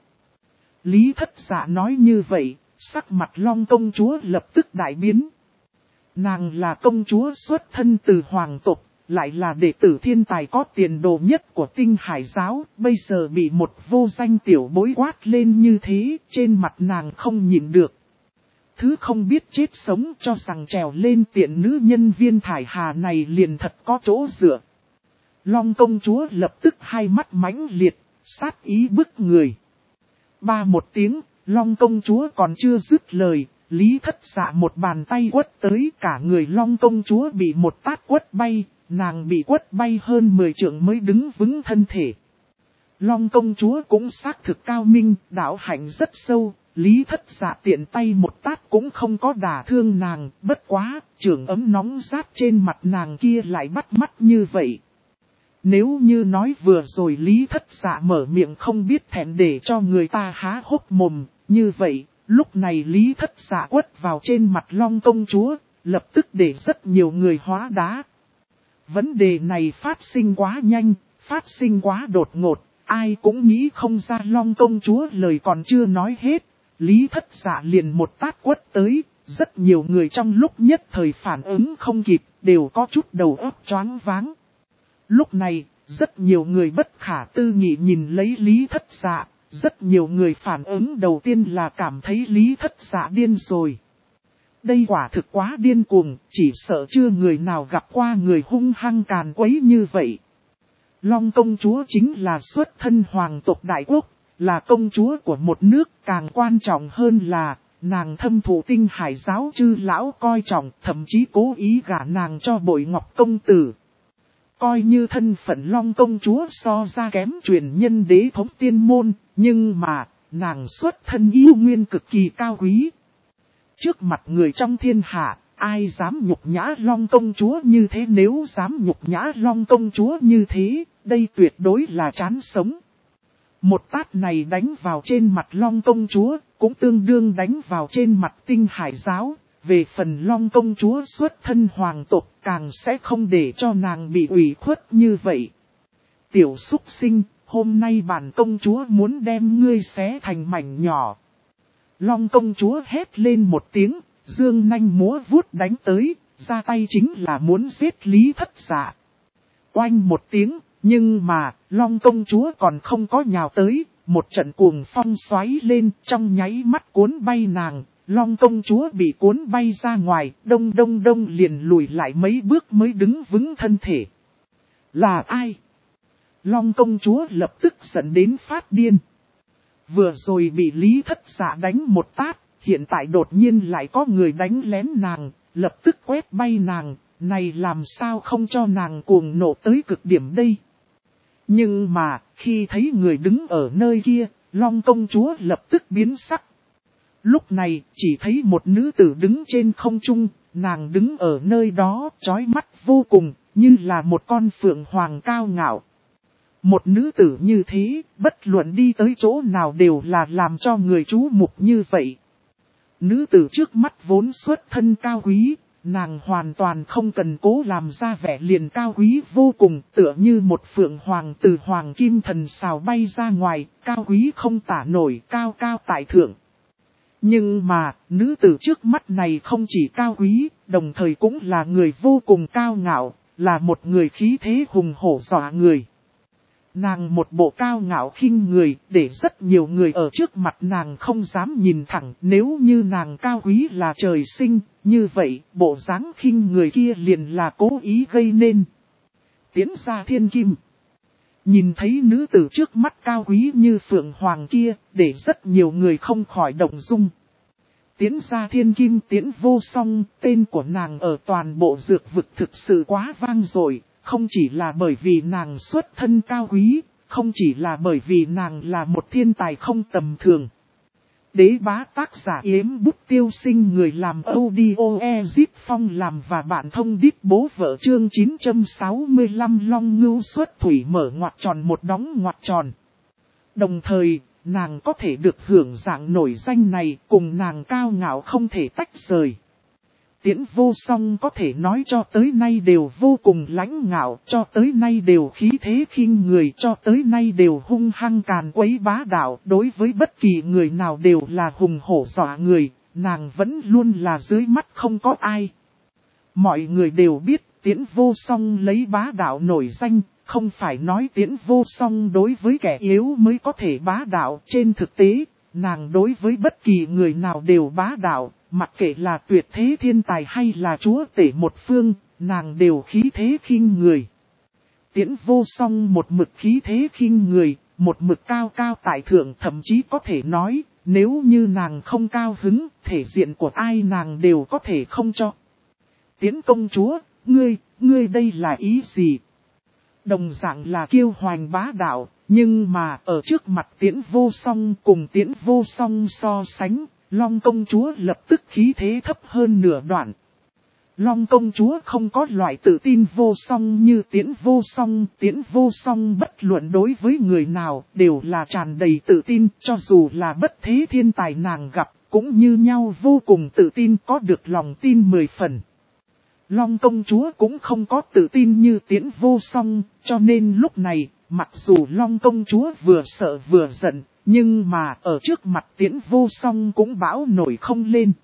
Lý Thất Dạ nói như vậy, sắc mặt Long công chúa lập tức đại biến. Nàng là công chúa xuất thân từ hoàng tộc, lại là đệ tử thiên tài có tiền đồ nhất của Tinh Hải giáo, bây giờ bị một vô danh tiểu bối quát lên như thế, trên mặt nàng không nhịn được. Thứ không biết chết sống cho rằng trèo lên tiện nữ nhân Viên Thải Hà này liền thật có chỗ dựa. Long công chúa lập tức hai mắt mãnh liệt, sát ý bức người. Ba một tiếng, Long công chúa còn chưa dứt lời, Lý Thất Dạ một bàn tay quất tới, cả người Long công chúa bị một tát quất bay, nàng bị quất bay hơn 10 trượng mới đứng vững thân thể. Long công chúa cũng xác thực cao minh, đạo hạnh rất sâu. Lý Thất Dạ tiện tay một tát cũng không có đả thương nàng, bất quá, trường ấm nóng rát trên mặt nàng kia lại bắt mắt như vậy. Nếu như nói vừa rồi Lý Thất Dạ mở miệng không biết thẹn để cho người ta há hốc mồm, như vậy, Lúc này Lý Thất Dạ quất vào trên mặt Long công chúa, lập tức để rất nhiều người hóa đá. Vấn đề này phát sinh quá nhanh, phát sinh quá đột ngột, ai cũng nghĩ không ra. Long công chúa lời còn chưa nói hết, Lý Thất Dạ liền một tát quất tới, rất nhiều người trong lúc nhất thời phản ứng không kịp, đều có chút đầu óc choáng váng. Lúc này, rất nhiều người bất khả tư nghị nhìn lấy Lý Thất Dạ, rất nhiều người phản ứng đầu tiên là cảm thấy Lý Thất Dạ điên rồi. Đây quả thực quá điên cuồng, chỉ sợ chưa người nào gặp qua người hung hăng càn quấy như vậy. Long công chúa chính là xuất thân hoàng tộc đại quốc, là công chúa của một nước, càng quan trọng hơn là nàng thâm thụ Tinh Hải giáo chư lão coi trọng, thậm chí cố ý gả nàng cho Bội Ngọc công tử. Coi như thân phận Long công chúa so ra kém truyền nhân đế thống tiên môn, nhưng mà nàng xuất thân yêu nguyên cực kỳ cao quý. Trước mặt người trong thiên hạ, ai dám nhục nhã Long công chúa như thế? Nếu dám nhục nhã Long công chúa như thế, đây tuyệt đối là chán sống. Một tát này đánh vào trên mặt Long công chúa, cũng tương đương đánh vào trên mặt Tinh Hải giáo. Về phần Long công chúa xuất thân hoàng tộc, càng sẽ không để cho nàng bị ủy khuất như vậy. Tiểu súc sinh, hôm nay bản công chúa muốn đem ngươi xé thành mảnh nhỏ. Long công chúa hét lên một tiếng, dương nanh múa vuốt đánh tới, ra tay chính là muốn giết Lý Thất Dạ. Oanh một tiếng, nhưng mà, Long công chúa còn không có nhào tới, một trận cuồng phong xoáy lên, trong nháy mắt cuốn bay nàng. Long công chúa bị cuốn bay ra ngoài, đông liền lùi lại mấy bước mới đứng vững thân thể. Là ai? Long công chúa lập tức giận đến phát điên. Vừa rồi bị Lý Thất Dạ đánh một tát, hiện tại đột nhiên lại có người đánh lén nàng, lập tức quét bay nàng, này làm sao không cho nàng cuồng nộ tới cực điểm đây? Nhưng mà, khi thấy người đứng ở nơi kia, Long công chúa lập tức biến sắc. Lúc này, chỉ thấy một nữ tử đứng trên không trung, nàng đứng ở nơi đó, chói mắt vô cùng, như là một con phượng hoàng cao ngạo. Một nữ tử như thế, bất luận đi tới chỗ nào đều là làm cho người chú mục như vậy. Nữ tử trước mắt vốn xuất thân cao quý, nàng hoàn toàn không cần cố làm ra vẻ liền cao quý vô cùng, tựa như một phượng hoàng từ hoàng kim thần xào bay ra ngoài, cao quý không tả nổi, cao cao tại thượng. Nhưng mà, nữ tử trước mắt này không chỉ cao quý, đồng thời cũng là người vô cùng cao ngạo, là một người khí thế hùng hổ dọa người. Nàng một bộ cao ngạo khinh người, để rất nhiều người ở trước mặt nàng không dám nhìn thẳng. Nếu như nàng cao quý là trời sinh, như vậy, bộ dáng khinh người kia liền là cố ý gây nên. Tiến ra thiên kim. Nhìn thấy nữ tử trước mắt cao quý như phượng hoàng kia, để rất nhiều người không khỏi động dung. Tiến ra thiên kim Tiễn Vô Song, tên của nàng ở toàn bộ dược vực thực sự quá vang dội, không chỉ là bởi vì nàng xuất thân cao quý, không chỉ là bởi vì nàng là một thiên tài không tầm thường. Đế bá tác giả Yếm Bút Tiêu Sinh, người làm audio Ezip Phong làm và bạn thông đít bố vợ. Chương 965 Long ngưu xuất thủy mở ngoặc tròn một đóng ngoặc tròn. Đồng thời, nàng có thể được hưởng dạng nổi danh này, cùng nàng cao ngạo không thể tách rời. Tiễn Vô Song có thể nói cho tới nay đều vô cùng lãnh ngạo, cho tới nay đều khí thế khinh người, cho tới nay đều hung hăng càn quấy bá đạo, đối với bất kỳ người nào đều là hùng hổ dọa người, nàng vẫn luôn là dưới mắt không có ai. Mọi người đều biết Tiễn Vô Song lấy bá đạo nổi danh, không phải nói Tiễn Vô Song đối với kẻ yếu mới có thể bá đạo, trên thực tế, nàng đối với bất kỳ người nào đều bá đạo. Mặc kệ là tuyệt thế thiên tài hay là chúa tể một phương, nàng đều khí thế khinh người. Tiễn Vô Song một mực khí thế khinh người, một mực cao cao tại thượng, thậm chí có thể nói, nếu như nàng không cao hứng, thể diện của ai nàng đều có thể không cho. Tiễn công chúa, ngươi đây là ý gì? Đồng dạng là kiêu hoành bá đạo, nhưng mà ở trước mặt Tiễn Vô Song cùng Tiễn Vô Song so sánh, Long công chúa lập tức khí thế thấp hơn nửa đoạn. Long công chúa không có loại tự tin vô song như Tiễn Vô Song bất luận đối với người nào đều là tràn đầy tự tin, cho dù là bất thế thiên tài nàng gặp cũng như nhau vô cùng tự tin, có được lòng tin 10 phần. Long công chúa cũng không có tự tin như Tiễn Vô Song, cho nên lúc này, mặc dù Long công chúa vừa sợ vừa giận, nhưng mà ở trước mặt Tiễn Vô Song cũng bão nổi không lên.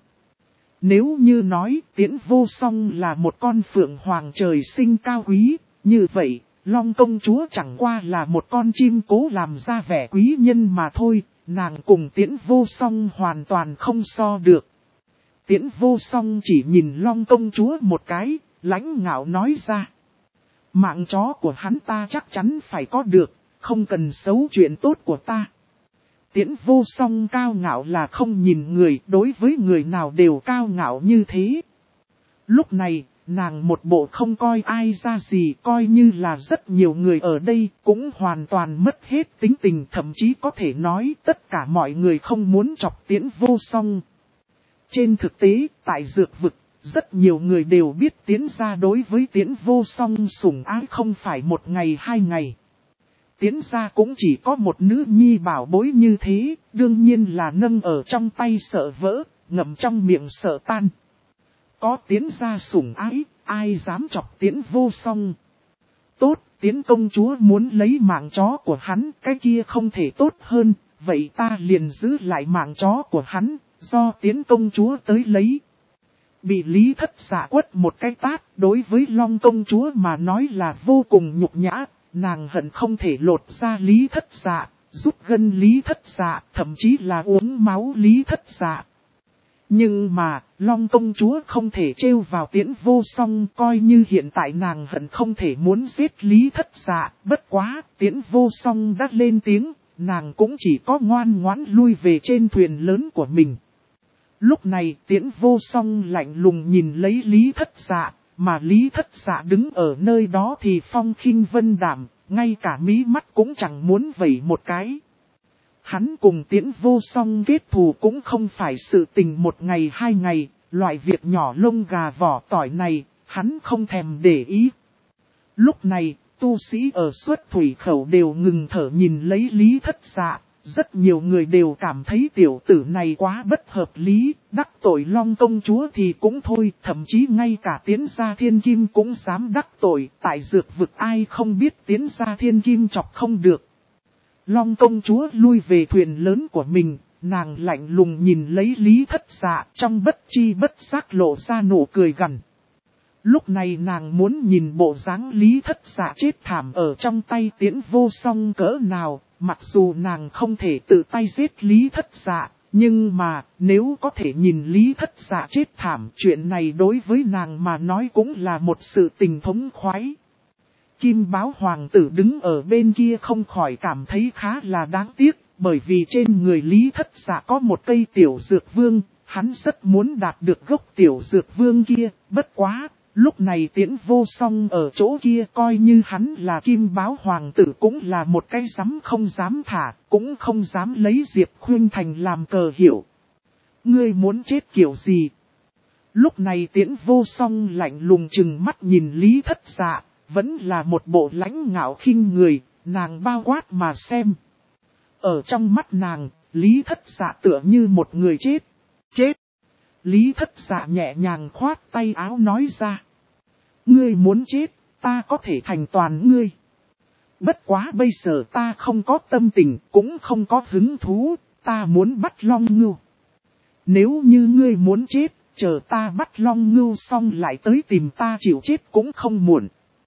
Nếu như nói Tiễn Vô Song là một con phượng hoàng trời sinh cao quý, như vậy, Long công chúa chẳng qua là một con chim cố làm ra vẻ quý nhân mà thôi, nàng cùng Tiễn Vô Song hoàn toàn không so được. Tiễn Vô Song chỉ nhìn Long công chúa một cái, lãnh ngạo nói ra. Mạng chó của hắn ta chắc chắn phải có được, không cần xấu chuyện tốt của ta. Tiễn Vô Song cao ngạo là không nhìn người, đối với người nào đều cao ngạo như thế. Lúc này, nàng một bộ không coi ai ra gì, coi như là rất nhiều người ở đây cũng hoàn toàn mất hết tính tình, thậm chí có thể nói tất cả mọi người không muốn chọc Tiễn Vô Song. Trên thực tế, tại dược vực, rất nhiều người đều biết Tiễn gia đối với Tiễn Vô Song sủng ái không phải một ngày hai ngày. Tiễn gia cũng chỉ có một nữ nhi bảo bối như thế, đương nhiên là nâng ở trong tay sợ vỡ, ngậm trong miệng sợ tan. Có Tiễn gia sủng ái, ai dám chọc Tiễn Vô Song. Tốt, Tiễn công chúa muốn lấy mạng chó của hắn, cái kia không thể tốt hơn, vậy ta liền giữ lại mạng chó của hắn, do Tiễn công chúa tới lấy. Bị Lý Thất Dạ quất một cái tát, đối với Long công chúa mà nói là vô cùng nhục nhã, nàng hận không thể lột ra Lý Thất Dạ, rút gân Lý Thất Dạ, thậm chí là uống máu Lý Thất Dạ. Nhưng mà, Long công chúa không thể trêu vào Tiễn Vô Song, coi như hiện tại nàng hận không thể muốn giết Lý Thất Dạ, bất quá, Tiễn Vô Song đã lên tiếng, nàng cũng chỉ có ngoan ngoãn lui về trên thuyền lớn của mình. Lúc này Tiễn Vô Song lạnh lùng nhìn lấy Lý Thất Dạ, mà Lý Thất Dạ đứng ở nơi đó thì phong khinh vân đạm, ngay cả mí mắt cũng chẳng muốn vẩy một cái. Hắn cùng Tiễn Vô Song kết thù cũng không phải sự tình một ngày hai ngày, loại việc nhỏ lông gà vỏ tỏi này, hắn không thèm để ý. Lúc này, tu sĩ ở Xuất Thủy Khẩu đều ngừng thở nhìn lấy Lý Thất Dạ. Rất nhiều người đều cảm thấy tiểu tử này quá bất hợp lý, đắc tội Long công chúa thì cũng thôi, thậm chí ngay cả Tiễn gia Thiên Kim cũng dám đắc tội, tại dược vực ai không biết Tiễn gia Thiên Kim chọc không được. Long công chúa lui về thuyền lớn của mình, nàng lạnh lùng nhìn lấy Lý Thất Dạ, trong bất chi bất giác lộ ra nụ cười gằn. Lúc này nàng muốn nhìn bộ dáng Lý Thất Dạ chết thảm ở trong tay Tiễn Vô Song cỡ nào. Mặc dù nàng không thể tự tay giết Lý Thất Dạ, nhưng mà nếu có thể nhìn Lý Thất Dạ chết thảm, chuyện này đối với nàng mà nói cũng là một sự tình thống khoái. Kim Báo Hoàng tử đứng ở bên kia không khỏi cảm thấy khá là đáng tiếc, bởi vì trên người Lý Thất Dạ có một cây tiểu dược vương, hắn rất muốn đạt được gốc tiểu dược vương kia, bất quá. Lúc này Tiễn Vô Song ở chỗ kia coi như hắn là Kim Báo Hoàng tử cũng là một cái dám không dám thả, cũng không dám lấy Diệp Khuyên Thành làm cờ hiệu. Ngươi muốn chết kiểu gì? Lúc này Tiễn Vô Song lạnh lùng chừng mắt nhìn Lý Thất Dạ, vẫn là một bộ lãnh ngạo khinh người, nàng bao quát mà xem. Ở trong mắt nàng, Lý Thất Dạ tựa như một người chết. Chết! Lý Thất Dạ nhẹ nhàng khoát tay áo nói ra. Ngươi muốn chết, ta có thể thành toàn ngươi. Bất quá bây giờ ta không có tâm tình, cũng không có hứng thú, ta muốn bắt Long Ngưu. Nếu như ngươi muốn chết, chờ ta bắt Long Ngưu xong lại tới tìm ta chịu chết cũng không muộn.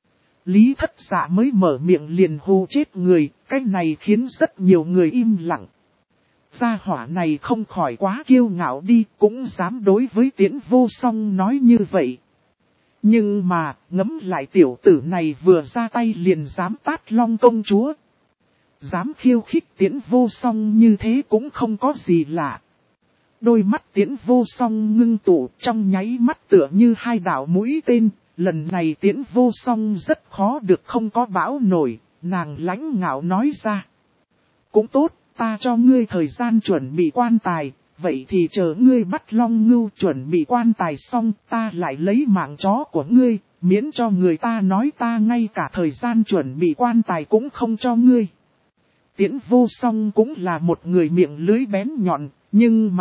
Lý Thất Dạ mới mở miệng liền hù chết người, cái này khiến rất nhiều người im lặng. Gia hỏa này không khỏi quá kiêu ngạo đi, cũng dám đối với Tiễn Vô Song nói như vậy. Nhưng mà, ngẫm lại tiểu tử này vừa ra tay liền dám tát Long công chúa. Dám khiêu khích Tiễn Vô Song như thế cũng không có gì lạ. Đôi mắt Tiễn Vô Song ngưng tụ trong nháy mắt tựa như hai đạo mũi tên. Lần này Tiễn Vô Song rất khó được không có bão nổi, nàng lãnh ngạo nói ra. Cũng tốt, ta cho ngươi thời gian chuẩn bị quan tài, vậy thì chờ ngươi bắt Long Ngưu chuẩn bị quan tài xong ta lại lấy mạng chó của ngươi, miễn cho người ta nói ta ngay cả thời gian chuẩn bị quan tài cũng không cho ngươi. Tiễn Vô Song cũng là một người miệng lưới bén nhọn, nhưng mà,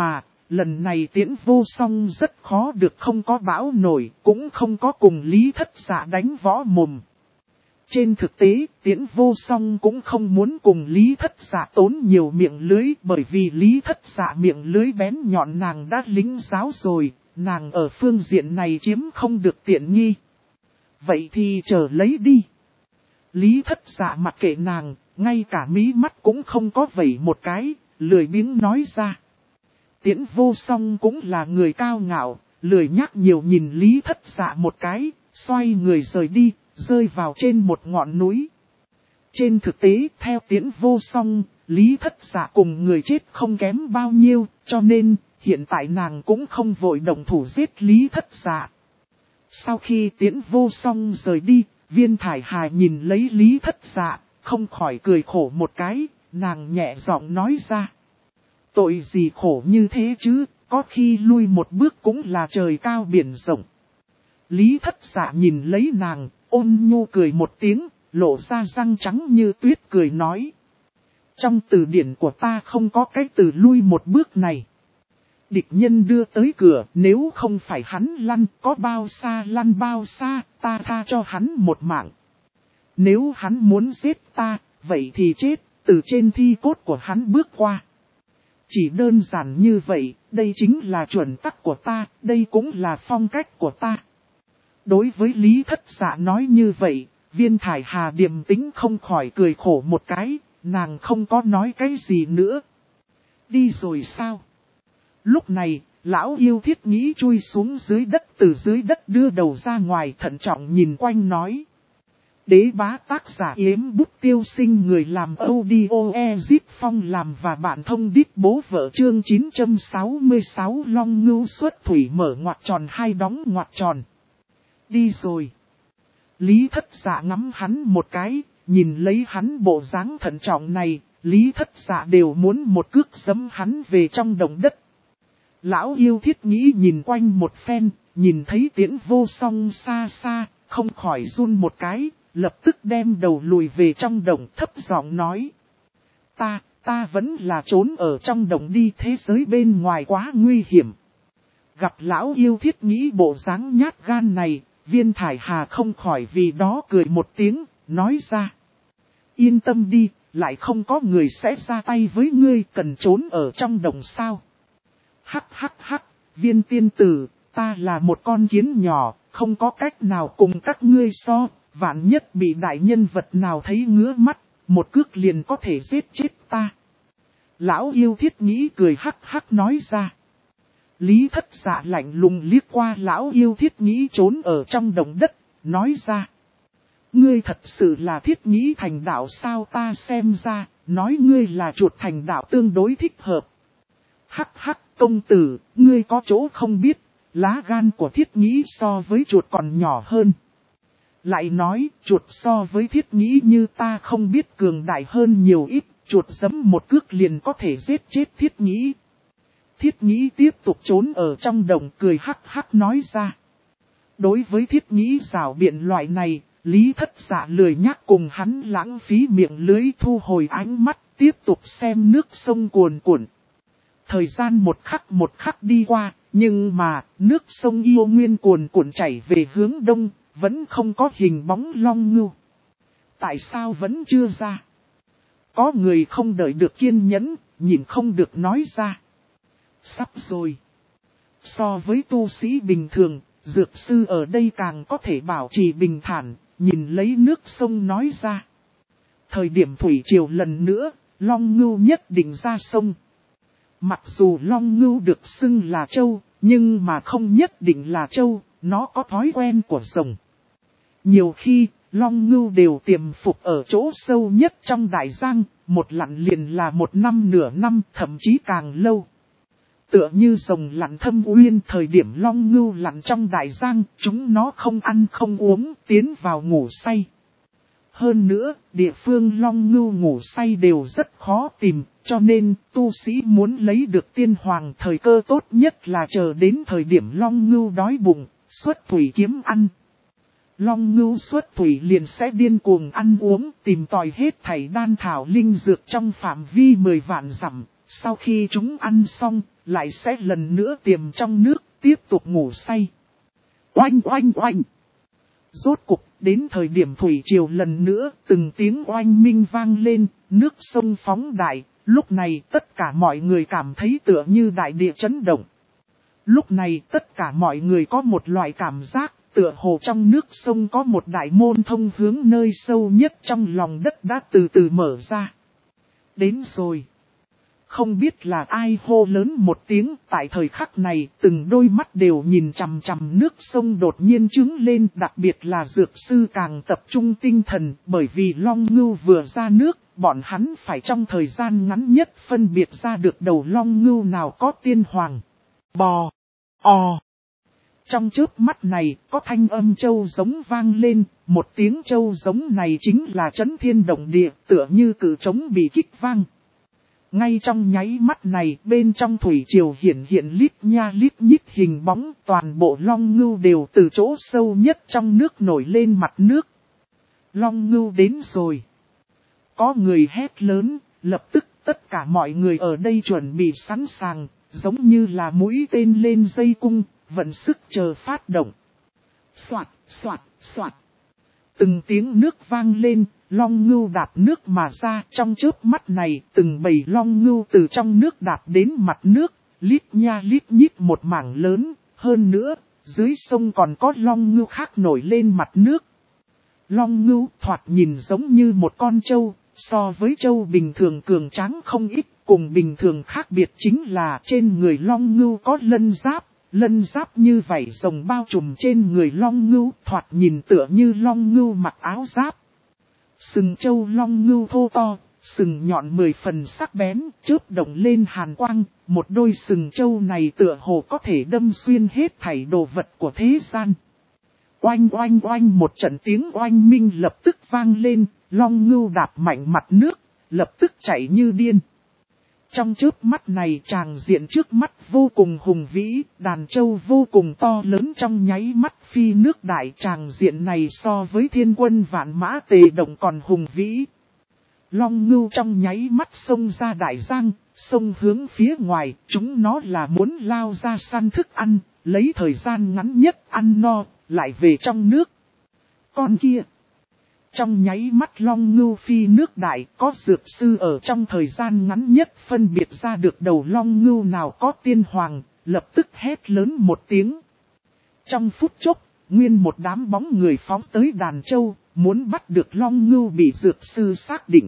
lần này Tiễn Vô Song rất khó được không có bão nổi, cũng không có cùng Lý Thất Dạ đánh võ mồm. Trên thực tế, Tiễn Vô Song cũng không muốn cùng Lý Thất Dạ tốn nhiều miệng lưới, bởi vì Lý Thất Dạ miệng lưới bén nhọn nàng đã lĩnh giáo rồi, nàng ở phương diện này chiếm không được tiện nghi. Vậy thì chờ lấy đi. Lý Thất Dạ mặc kệ nàng, ngay cả mí mắt cũng không có vẩy một cái, lười biếng nói ra. Tiễn Vô Song cũng là người cao ngạo, lười nhắc nhiều nhìn Lý Thất Dạ một cái, xoay người rời đi, rơi vào trên một ngọn núi. Trên thực tế, theo Tiễn Vô Song, Lý Thất Dạ cùng người chết không kém bao nhiêu, cho nên, hiện tại nàng cũng không vội động thủ giết Lý Thất Dạ. Sau khi Tiễn Vô Song rời đi, Viên Thải Hà nhìn lấy Lý Thất Dạ, không khỏi cười khổ một cái, nàng nhẹ giọng nói ra. Tội gì khổ như thế chứ, có khi lui một bước cũng là trời cao biển rộng. Lý Thất Dạ nhìn lấy nàng, ôn nhu cười một tiếng, lộ ra răng trắng như tuyết cười nói. Trong từ điển của ta không có cái từ lui một bước này. Địch nhân đưa tới cửa, nếu không phải hắn lăn, có bao xa lăn bao xa, ta tha cho hắn một mạng. Nếu hắn muốn giết ta, vậy thì chết, từ trên thi cốt của hắn bước qua. Chỉ đơn giản như vậy, đây chính là chuẩn tắc của ta, đây cũng là phong cách của ta. Đối với Lý Thất Dạ nói như vậy, Viên Thải Hà điềm tĩnh không khỏi cười khổ một cái, nàng không có nói cái gì nữa. Đi rồi sao? Lúc này, lão yêu Thiết Nghĩ chui xuống dưới đất, từ dưới đất đưa đầu ra ngoài thận trọng nhìn quanh nói. Đế bá tác giả Yếm Bút Tiêu Sinh, người làm audio Zip Phong làm và bạn thông đít bố vợ chương 966 Long Ngưu xuất thủy mở ngoặc tròn hai đóng ngoặc tròn. Đi rồi. Lý Thất Dạ ngắm hắn một cái, nhìn lấy hắn bộ dáng thận trọng này, Lý Thất Dạ đều muốn một cước giẫm hắn về trong đồng đất. Lão yêu Thiết Nghĩ nhìn quanh một phen, nhìn thấy Tiễn Vô Song xa xa, không khỏi run một cái, lập tức đem đầu lùi về trong đồng, thấp giọng nói. Ta vẫn là trốn ở trong đồng đi, thế giới bên ngoài quá nguy hiểm. Gặp lão yêu Thiết Nghĩ bộ dáng nhát gan này, Viên Thải Hà không khỏi vì đó cười một tiếng, nói ra. Yên tâm đi, lại không có người sẽ ra tay với ngươi, cần trốn ở trong đồng sao. Hắc, Viên tiên tử, ta là một con kiến nhỏ, không có cách nào cùng các ngươi so, vạn nhất bị đại nhân vật nào thấy ngứa mắt, một cước liền có thể giết chết ta. Lão yêu Thiết Nghĩ cười hắc nói ra. Lý Thất Dạ lạnh lùng liếc qua lão yêu Thiết Nghĩ trốn ở trong đồng đất, nói ra. Ngươi thật sự là Thiết Nghĩ thành đạo sao, ta xem ra, nói ngươi là chuột thành đạo tương đối thích hợp. Hắc, công tử, ngươi có chỗ không biết, lá gan của Thiết Nghĩ so với chuột còn nhỏ hơn. Lại nói, chuột so với Thiết Nghĩ như ta không biết cường đại hơn nhiều ít, chuột giẫm một cước liền có thể giết chết Thiết Nghĩ. Thiết Nghĩ tiếp tục trốn ở trong đồng, cười hắc nói ra. Đối với Thiết Nghĩ rảo biện loại này, Lý Thất Dạ lười nhắc cùng hắn lãng phí miệng lưới, thu hồi ánh mắt, tiếp tục xem nước sông cuồn cuộn. Thời gian một khắc đi qua, nhưng mà, nước sông Yêu Nguyên cuồn cuộn chảy về hướng đông, vẫn không có hình bóng Long Ngưu. Tại sao vẫn chưa ra? Có người không đợi được kiên nhẫn, nhìn không được nói ra. Sắp rồi. So với tu sĩ bình thường, dược sư ở đây càng có thể bảo trì bình thản, nhìn lấy nước sông nói ra. Thời điểm thủy triều lần nữa, Long Ngưu nhất định ra sông. Mặc dù Long Ngưu được xưng là trâu, nhưng mà không nhất định là trâu, nó có thói quen của rồng. Nhiều khi, Long Ngưu đều tiềm phục ở chỗ sâu nhất trong đại giang, một lặn liền là một năm nửa năm, thậm chí càng lâu. Tựa như rồng lặn thâm uyên, thời điểm Long Ngưu lặn trong đại giang, chúng nó không ăn không uống, tiến vào ngủ say. Hơn nữa, địa phương Long Ngưu ngủ say đều rất khó tìm, cho nên tu sĩ muốn lấy được tiên hoàng, thời cơ tốt nhất là chờ đến thời điểm Long Ngưu đói bụng, xuất thủy kiếm ăn. Long Ngưu xuất thủy liền sẽ điên cuồng ăn uống, tìm tòi hết thảy đan thảo linh dược trong phạm vi 10 vạn dặm. Sau khi chúng ăn xong, lại sẽ lần nữa tiềm trong nước, tiếp tục ngủ say. Oanh oanh oanh. Rốt cục, đến thời điểm thủy triều lần nữa, từng tiếng oanh minh vang lên, nước sông phóng đại. Lúc này tất cả mọi người cảm thấy tựa như đại địa chấn động. Lúc này tất cả mọi người có một loại cảm giác, tựa hồ trong nước sông có một đại môn thông hướng nơi sâu nhất trong lòng đất đã từ từ mở ra. Đến rồi. Không biết là ai hô lớn một tiếng, tại thời khắc này từng đôi mắt đều nhìn chằm chằm nước sông đột nhiên trứng lên, đặc biệt là dược sư càng tập trung tinh thần, bởi vì long ngưu vừa ra nước, bọn hắn phải trong thời gian ngắn nhất phân biệt ra được đầu long ngưu nào có tiên hoàng. Bò, ò. Trong chớp mắt này, có thanh âm châu giống vang lên, một tiếng châu giống này chính là chấn thiên động địa, tựa như cự trống bị kích vang. Ngay trong nháy mắt này, bên trong thủy triều hiện lít nha lít nhít hình bóng, toàn bộ long ngưu đều từ chỗ sâu nhất trong nước nổi lên mặt nước. Long ngưu đến rồi. Có người hét lớn, lập tức tất cả mọi người ở đây chuẩn bị sẵn sàng, giống như là mũi tên lên dây cung, vận sức chờ phát động. Soạt, soạt, soạt. Từng tiếng nước vang lên, long ngưu đạp nước mà ra, trong chớp mắt này, từng bầy long ngưu từ trong nước đạp đến mặt nước, lít nha lít nhít một mảng lớn, hơn nữa, dưới sông còn có long ngưu khác nổi lên mặt nước. Long ngưu thoạt nhìn giống như một con trâu, so với trâu bình thường cường tráng không ít, cùng bình thường khác biệt chính là trên người long ngưu có lân giáp. Lân giáp như vảy rồng bao trùm trên người long ngưu, thoạt nhìn tựa như long ngưu mặc áo giáp. Sừng trâu long ngưu thô to, sừng nhọn 10 phần sắc bén, chớp động lên hàn quang, một đôi sừng trâu này tựa hồ có thể đâm xuyên hết thảy đồ vật của thế gian. Oanh oanh oanh, một trận tiếng oanh minh lập tức vang lên, long ngưu đạp mạnh mặt nước, lập tức chạy như điên. Trong chớp mắt này tràng diện trước mắt vô cùng hùng vĩ, đàn trâu vô cùng to lớn trong nháy mắt phi nước đại, tràng diện này so với thiên quân vạn mã tề động còn hùng vĩ. Long ngưu trong nháy mắt xông ra đại giang, xông hướng phía ngoài, chúng nó là muốn lao ra săn thức ăn, lấy thời gian ngắn nhất ăn no, lại về trong nước. Con kia. Trong nháy mắt long ngưu phi nước đại, có dược sư ở trong thời gian ngắn nhất phân biệt ra được đầu long ngưu nào có tiên hoàng, lập tức hét lớn một tiếng. Trong phút chốc, nguyên một đám bóng người phóng tới đàn trâu, muốn bắt được long ngưu bị dược sư xác định.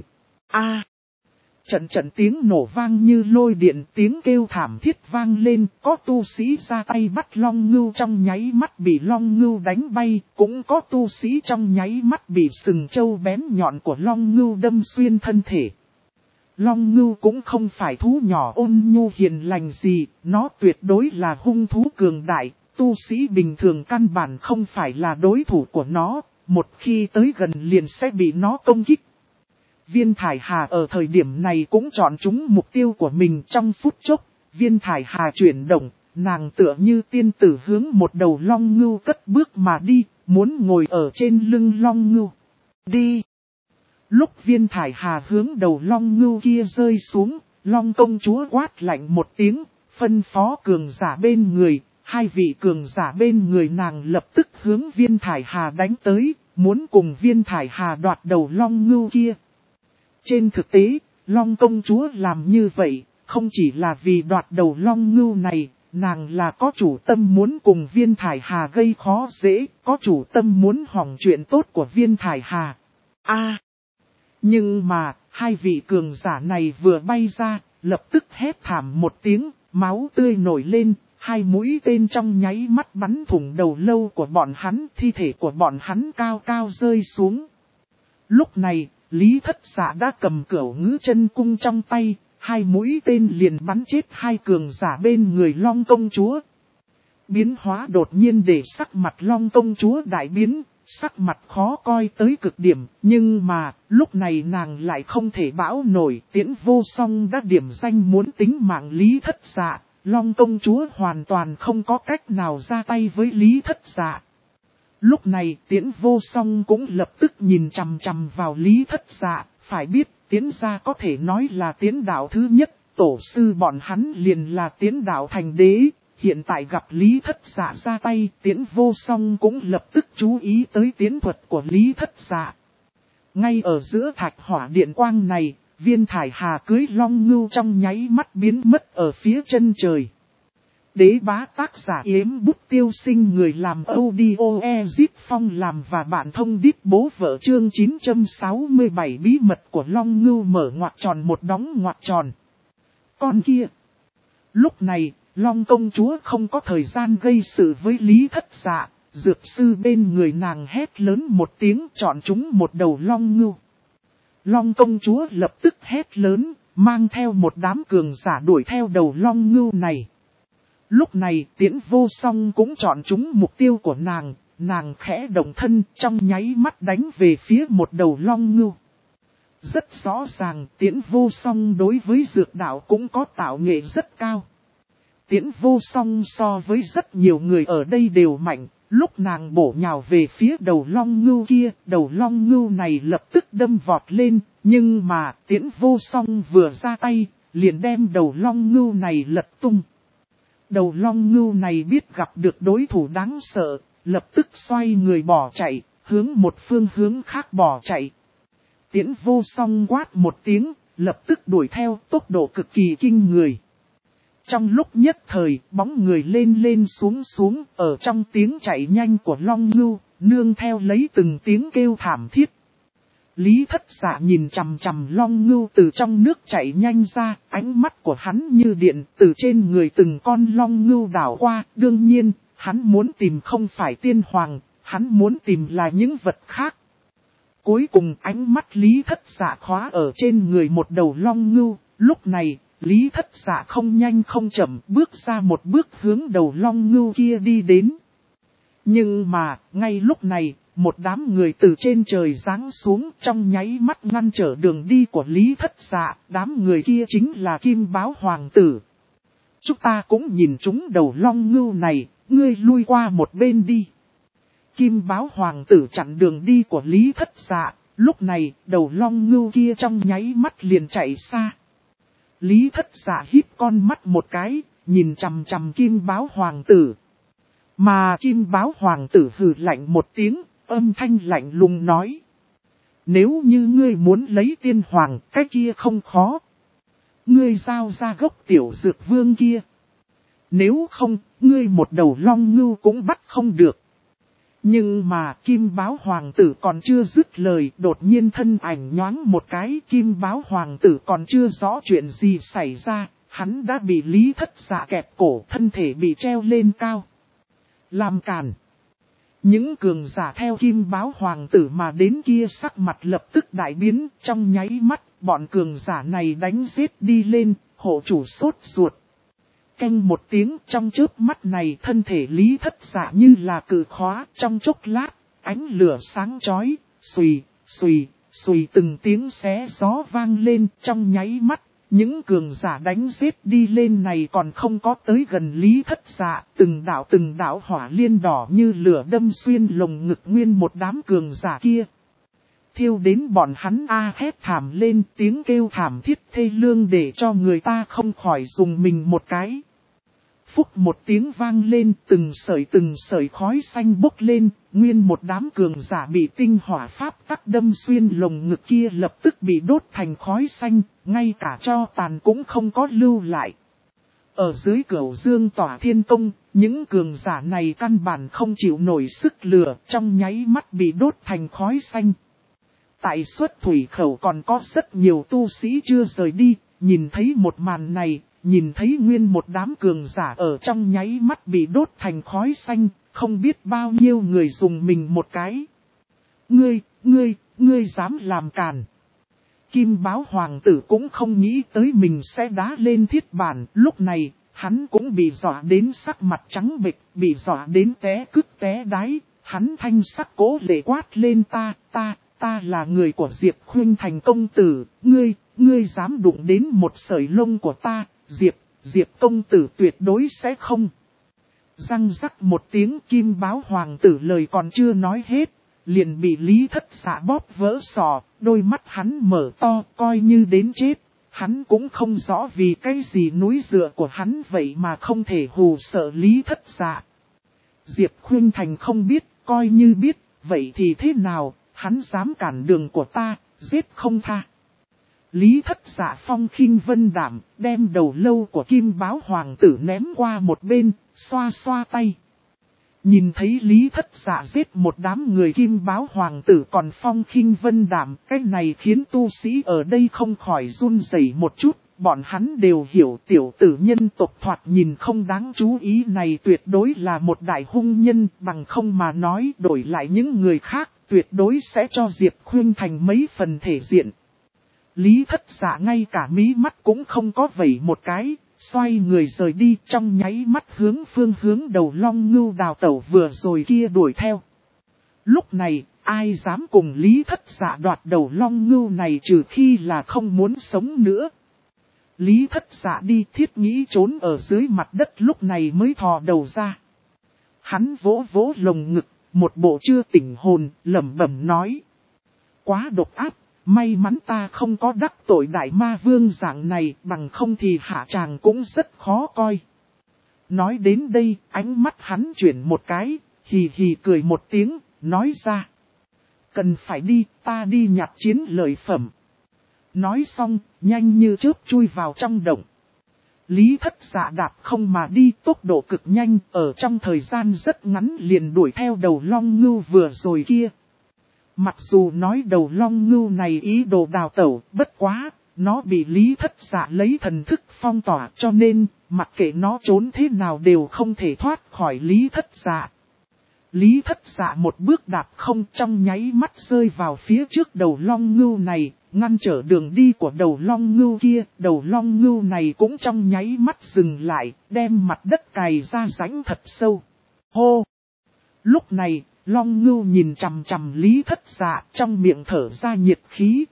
Trận tiếng nổ vang như lôi điện, tiếng kêu thảm thiết vang lên, có tu sĩ ra tay bắt long ngưu trong nháy mắt bị long ngưu đánh bay, cũng có tu sĩ trong nháy mắt bị sừng trâu bén nhọn của long ngưu đâm xuyên thân thể. Long ngưu cũng không phải thú nhỏ ôn nhu hiền lành gì, nó tuyệt đối là hung thú cường đại, tu sĩ bình thường căn bản không phải là đối thủ của nó, một khi tới gần liền sẽ bị nó công kích. Viên Thải Hà ở thời điểm này cũng chọn trúng mục tiêu của mình trong phút chốc, Viên Thải Hà chuyển động, nàng tựa như tiên tử hướng một đầu long ngưu cất bước mà đi, muốn ngồi ở trên lưng long ngưu. Đi! Lúc Viên Thải Hà hướng đầu long ngưu kia rơi xuống, long công chúa quát lạnh một tiếng, phân phó cường giả bên người, hai vị cường giả bên người nàng lập tức hướng Viên Thải Hà đánh tới, muốn cùng Viên Thải Hà đoạt đầu long ngưu kia. Trên thực tế, Long công chúa làm như vậy, không chỉ là vì đoạt đầu long ngưu này, nàng là có chủ tâm muốn cùng Viên Thải Hà gây khó dễ, có chủ tâm muốn hỏng chuyện tốt của Viên Thải Hà. Nhưng mà, hai vị cường giả này vừa bay ra, lập tức hét thảm một tiếng, máu tươi nổi lên, hai mũi tên trong nháy mắt bắn thủng đầu lâu của bọn hắn, thi thể của bọn hắn cao cao rơi xuống. Lúc này, Lý Thất Dạ đã cầm cửu ngữ chân cung trong tay, hai mũi tên liền bắn chết hai cường giả bên người Long công chúa. Biến hóa đột nhiên để sắc mặt Long công chúa đại biến, sắc mặt khó coi tới cực điểm, nhưng mà, lúc này nàng lại không thể bão nổi, Tiễn Vô Song đã điểm danh muốn tính mạng Lý Thất Dạ, Long công chúa hoàn toàn không có cách nào ra tay với Lý Thất Dạ. Lúc này Tiễn Vô Song cũng lập tức nhìn chằm chằm vào Lý Thất Dạ, phải biết Tiễn gia có thể nói là Tiễn đạo thứ nhất, tổ sư bọn hắn liền là Tiễn đạo thành đế, hiện tại gặp Lý Thất Dạ ra tay, Tiễn Vô Song cũng lập tức chú ý tới tiến thuật của Lý Thất Dạ. Ngay ở giữa thạch hỏa điện quang này, Viên Thải Hà cưới long ngưu trong nháy mắt biến mất ở phía chân trời. Đế bá tác giả Yếm Bút Tiêu Sinh, người làm audio Ezip Phong làm và bạn thông đít bố vợ, chương 967 bí mật của long ngưu mở ngoặc tròn một đóng ngoặc tròn. Con kia. Lúc này, Long công chúa không có thời gian gây sự với Lý Thất Dạ, dược sư bên người nàng hét lớn một tiếng chọn chúng một đầu long ngưu. Long công chúa lập tức hét lớn, mang theo một đám cường giả đuổi theo đầu long ngưu này. Lúc này Tiễn Vô Song cũng chọn chúng mục tiêu của nàng khẽ động thân trong nháy mắt đánh về phía một đầu long ngưu. Rất rõ ràng Tiễn Vô Song đối với dược đạo cũng có tạo nghệ rất cao. Tiễn Vô Song so với rất nhiều người ở đây đều mạnh, lúc nàng bổ nhào về phía đầu long ngưu kia, đầu long ngưu này lập tức đâm vọt lên, nhưng mà Tiễn Vô Song vừa ra tay, liền đem đầu long ngưu này lật tung. Đầu long ngưu này biết gặp được đối thủ đáng sợ, lập tức xoay người bỏ chạy, hướng một phương hướng khác bỏ chạy. Tiễn Vô Song quát một tiếng, lập tức đuổi theo, tốc độ cực kỳ kinh người. Trong lúc nhất thời, bóng người lên lên xuống xuống, ở trong tiếng chạy nhanh của long ngưu, nương theo lấy từng tiếng kêu thảm thiết. Lý Thất Dạ nhìn chằm chằm long ngưu từ trong nước chạy nhanh ra, ánh mắt của hắn như điện, từ trên người từng con long ngưu đảo qua. Đương nhiên, hắn muốn tìm không phải tiên hoàng, hắn muốn tìm là những vật khác. Cuối cùng ánh mắt Lý Thất Dạ khóa ở trên người một đầu long ngưu, lúc này, Lý Thất Dạ không nhanh không chậm bước ra một bước hướng đầu long ngưu kia đi đến. Nhưng mà, ngay lúc này, một đám người từ trên trời giáng xuống trong nháy mắt ngăn trở đường đi của Lý Thất Dạ, đám người kia chính là Kim Báo Hoàng tử. Chúng ta cũng nhìn chúng đầu long ngưu này, ngươi lui qua một bên đi. Kim Báo Hoàng tử chặn đường đi của Lý Thất Dạ, lúc này đầu long ngưu kia trong nháy mắt liền chạy xa. Lý Thất Dạ híp con mắt một cái, nhìn chằm chằm Kim Báo Hoàng tử. Mà Kim Báo Hoàng tử hừ lạnh một tiếng, âm thanh lạnh lùng nói. Nếu như ngươi muốn lấy tiên hoàng, cái kia không khó. Ngươi giao ra gốc tiểu dược vương kia. Nếu không, ngươi một đầu long ngưu cũng bắt không được. Nhưng mà Kim Báo Hoàng tử còn chưa dứt lời, đột nhiên thân ảnh nhoáng một cái. Kim Báo Hoàng tử còn chưa rõ chuyện gì xảy ra, hắn đã bị Lý Thất Dạ kẹp cổ, thân thể bị treo lên cao. Làm cản. Những cường giả theo Kim Báo Hoàng tử mà đến kia sắc mặt lập tức đại biến, trong nháy mắt, bọn cường giả này đánh giết đi lên, hộ chủ sốt ruột. Canh một tiếng, trong chớp mắt này thân thể Lý Thất Dạ như là cự khóa, trong chốc lát, ánh lửa sáng chói, xùy, xùy, xùy từng tiếng xé gió vang lên, trong nháy mắt. Những cường giả đánh giết đi lên này còn không có tới gần Lý Thất Dạ, từng đạo hỏa liên đỏ như lửa đâm xuyên lồng ngực nguyên một đám cường giả kia. Thiêu đến bọn hắn hét thảm lên, tiếng kêu thảm thiết thê lương để cho người ta không khỏi dùng mình một cái. Phúc một tiếng vang lên, từng sợi khói xanh bốc lên, nguyên một đám cường giả bị tinh hỏa pháp tắc đâm xuyên lồng ngực kia lập tức bị đốt thành khói xanh, ngay cả tro tàn cũng không có lưu lại. Ở dưới Cửu Dương Tỏa Thiên Tông, những cường giả này căn bản không chịu nổi sức lửa, trong nháy mắt bị đốt thành khói xanh. Tại Xuất Thủy Khẩu còn có rất nhiều tu sĩ chưa rời đi, nhìn thấy một màn này, nhìn thấy nguyên một đám cường giả ở trong nháy mắt bị đốt thành khói xanh, không biết bao nhiêu người dùng mình một cái. Ngươi dám làm càn. Kim Báo Hoàng tử cũng không nghĩ tới mình sẽ đá lên thiết bản, lúc này, hắn cũng bị dọa đến sắc mặt trắng bệch, bị dọa đến té cứt té đáy, hắn thanh sắc cố lệ quát lên ta là người của Diệp Khuynh Thành công tử, ngươi dám đụng đến một sợi lông của ta, Diệp công tử tuyệt đối sẽ không. Răng rắc một tiếng, Kim Báo Hoàng tử lời còn chưa nói hết, liền bị Lý Thất Dạ bóp vỡ sọ, đôi mắt hắn mở to coi như đến chết, Hắn cũng không rõ vì cái gì núi dựa của hắn vậy mà không thể hù sợ Lý Thất Dạ. Diệp Khuynh Thành không biết, coi như biết, vậy thì thế nào, hắn dám cản đường của ta, giết không tha. Lý Thất Dạ phong khinh vân đạm, đem đầu lâu của Kim Báo Hoàng tử ném qua một bên, xoa xoa tay. Nhìn thấy Lý Thất Dạ giết một đám người Kim Báo Hoàng tử còn phong khinh vân đạm, cái này khiến tu sĩ ở đây không khỏi run rẩy một chút. Bọn hắn đều hiểu tiểu tử nhân tộc thoạt nhìn không đáng chú ý này tuyệt đối là một đại hung nhân, bằng không mà nói đổi lại những người khác, tuyệt đối sẽ cho Diệp Khuynh Thành mấy phần thể diện. Lý Thất Dạ ngay cả mí mắt cũng không có vẩy một cái, xoay người rời đi, trong nháy mắt hướng đầu Long Ngưu đào tẩu vừa rồi kia đuổi theo. Lúc này, ai dám cùng Lý Thất Dạ đoạt đầu Long Ngưu này trừ khi là không muốn sống nữa. Lý Thất Dạ đi Thiết Nhĩ trốn ở dưới mặt đất lúc này mới thò đầu ra. Hắn vỗ vỗ lồng ngực, một bộ chưa tỉnh hồn, lẩm bẩm nói. Quá độc ác, may mắn ta không có đắc tội đại ma vương dạng này, bằng không thì hạ tràng cũng rất khó coi. Nói đến đây, ánh mắt hắn chuyển một cái, hì hì cười một tiếng, nói ra. Cần phải đi, ta đi nhặt chiến lợi phẩm. Nói xong, nhanh như chớp chui vào trong động. Lý Thất Dạ đạp không mà đi tốc độ cực nhanh, ở trong thời gian rất ngắn liền đuổi theo đầu Long Ngưu vừa rồi kia. Mặc dù nói đầu Long Ngưu này ý đồ đào tẩu, bất quá, nó bị Lý Thất Dạ lấy thần thức phong tỏa cho nên, mặc kệ nó trốn thế nào đều không thể thoát khỏi Lý Thất Dạ. Lý Thất Dạ một bước đạp không trong nháy mắt rơi vào phía trước đầu Long Ngưu này, ngăn trở đường đi của đầu Long Ngưu kia. Đầu Long Ngưu này cũng trong nháy mắt dừng lại, đem mặt đất cày ra rãnh thật sâu. Hô! Lúc này, Long Ngưu nhìn chằm chằm Lý Thất Dạ trong miệng thở ra nhiệt khí.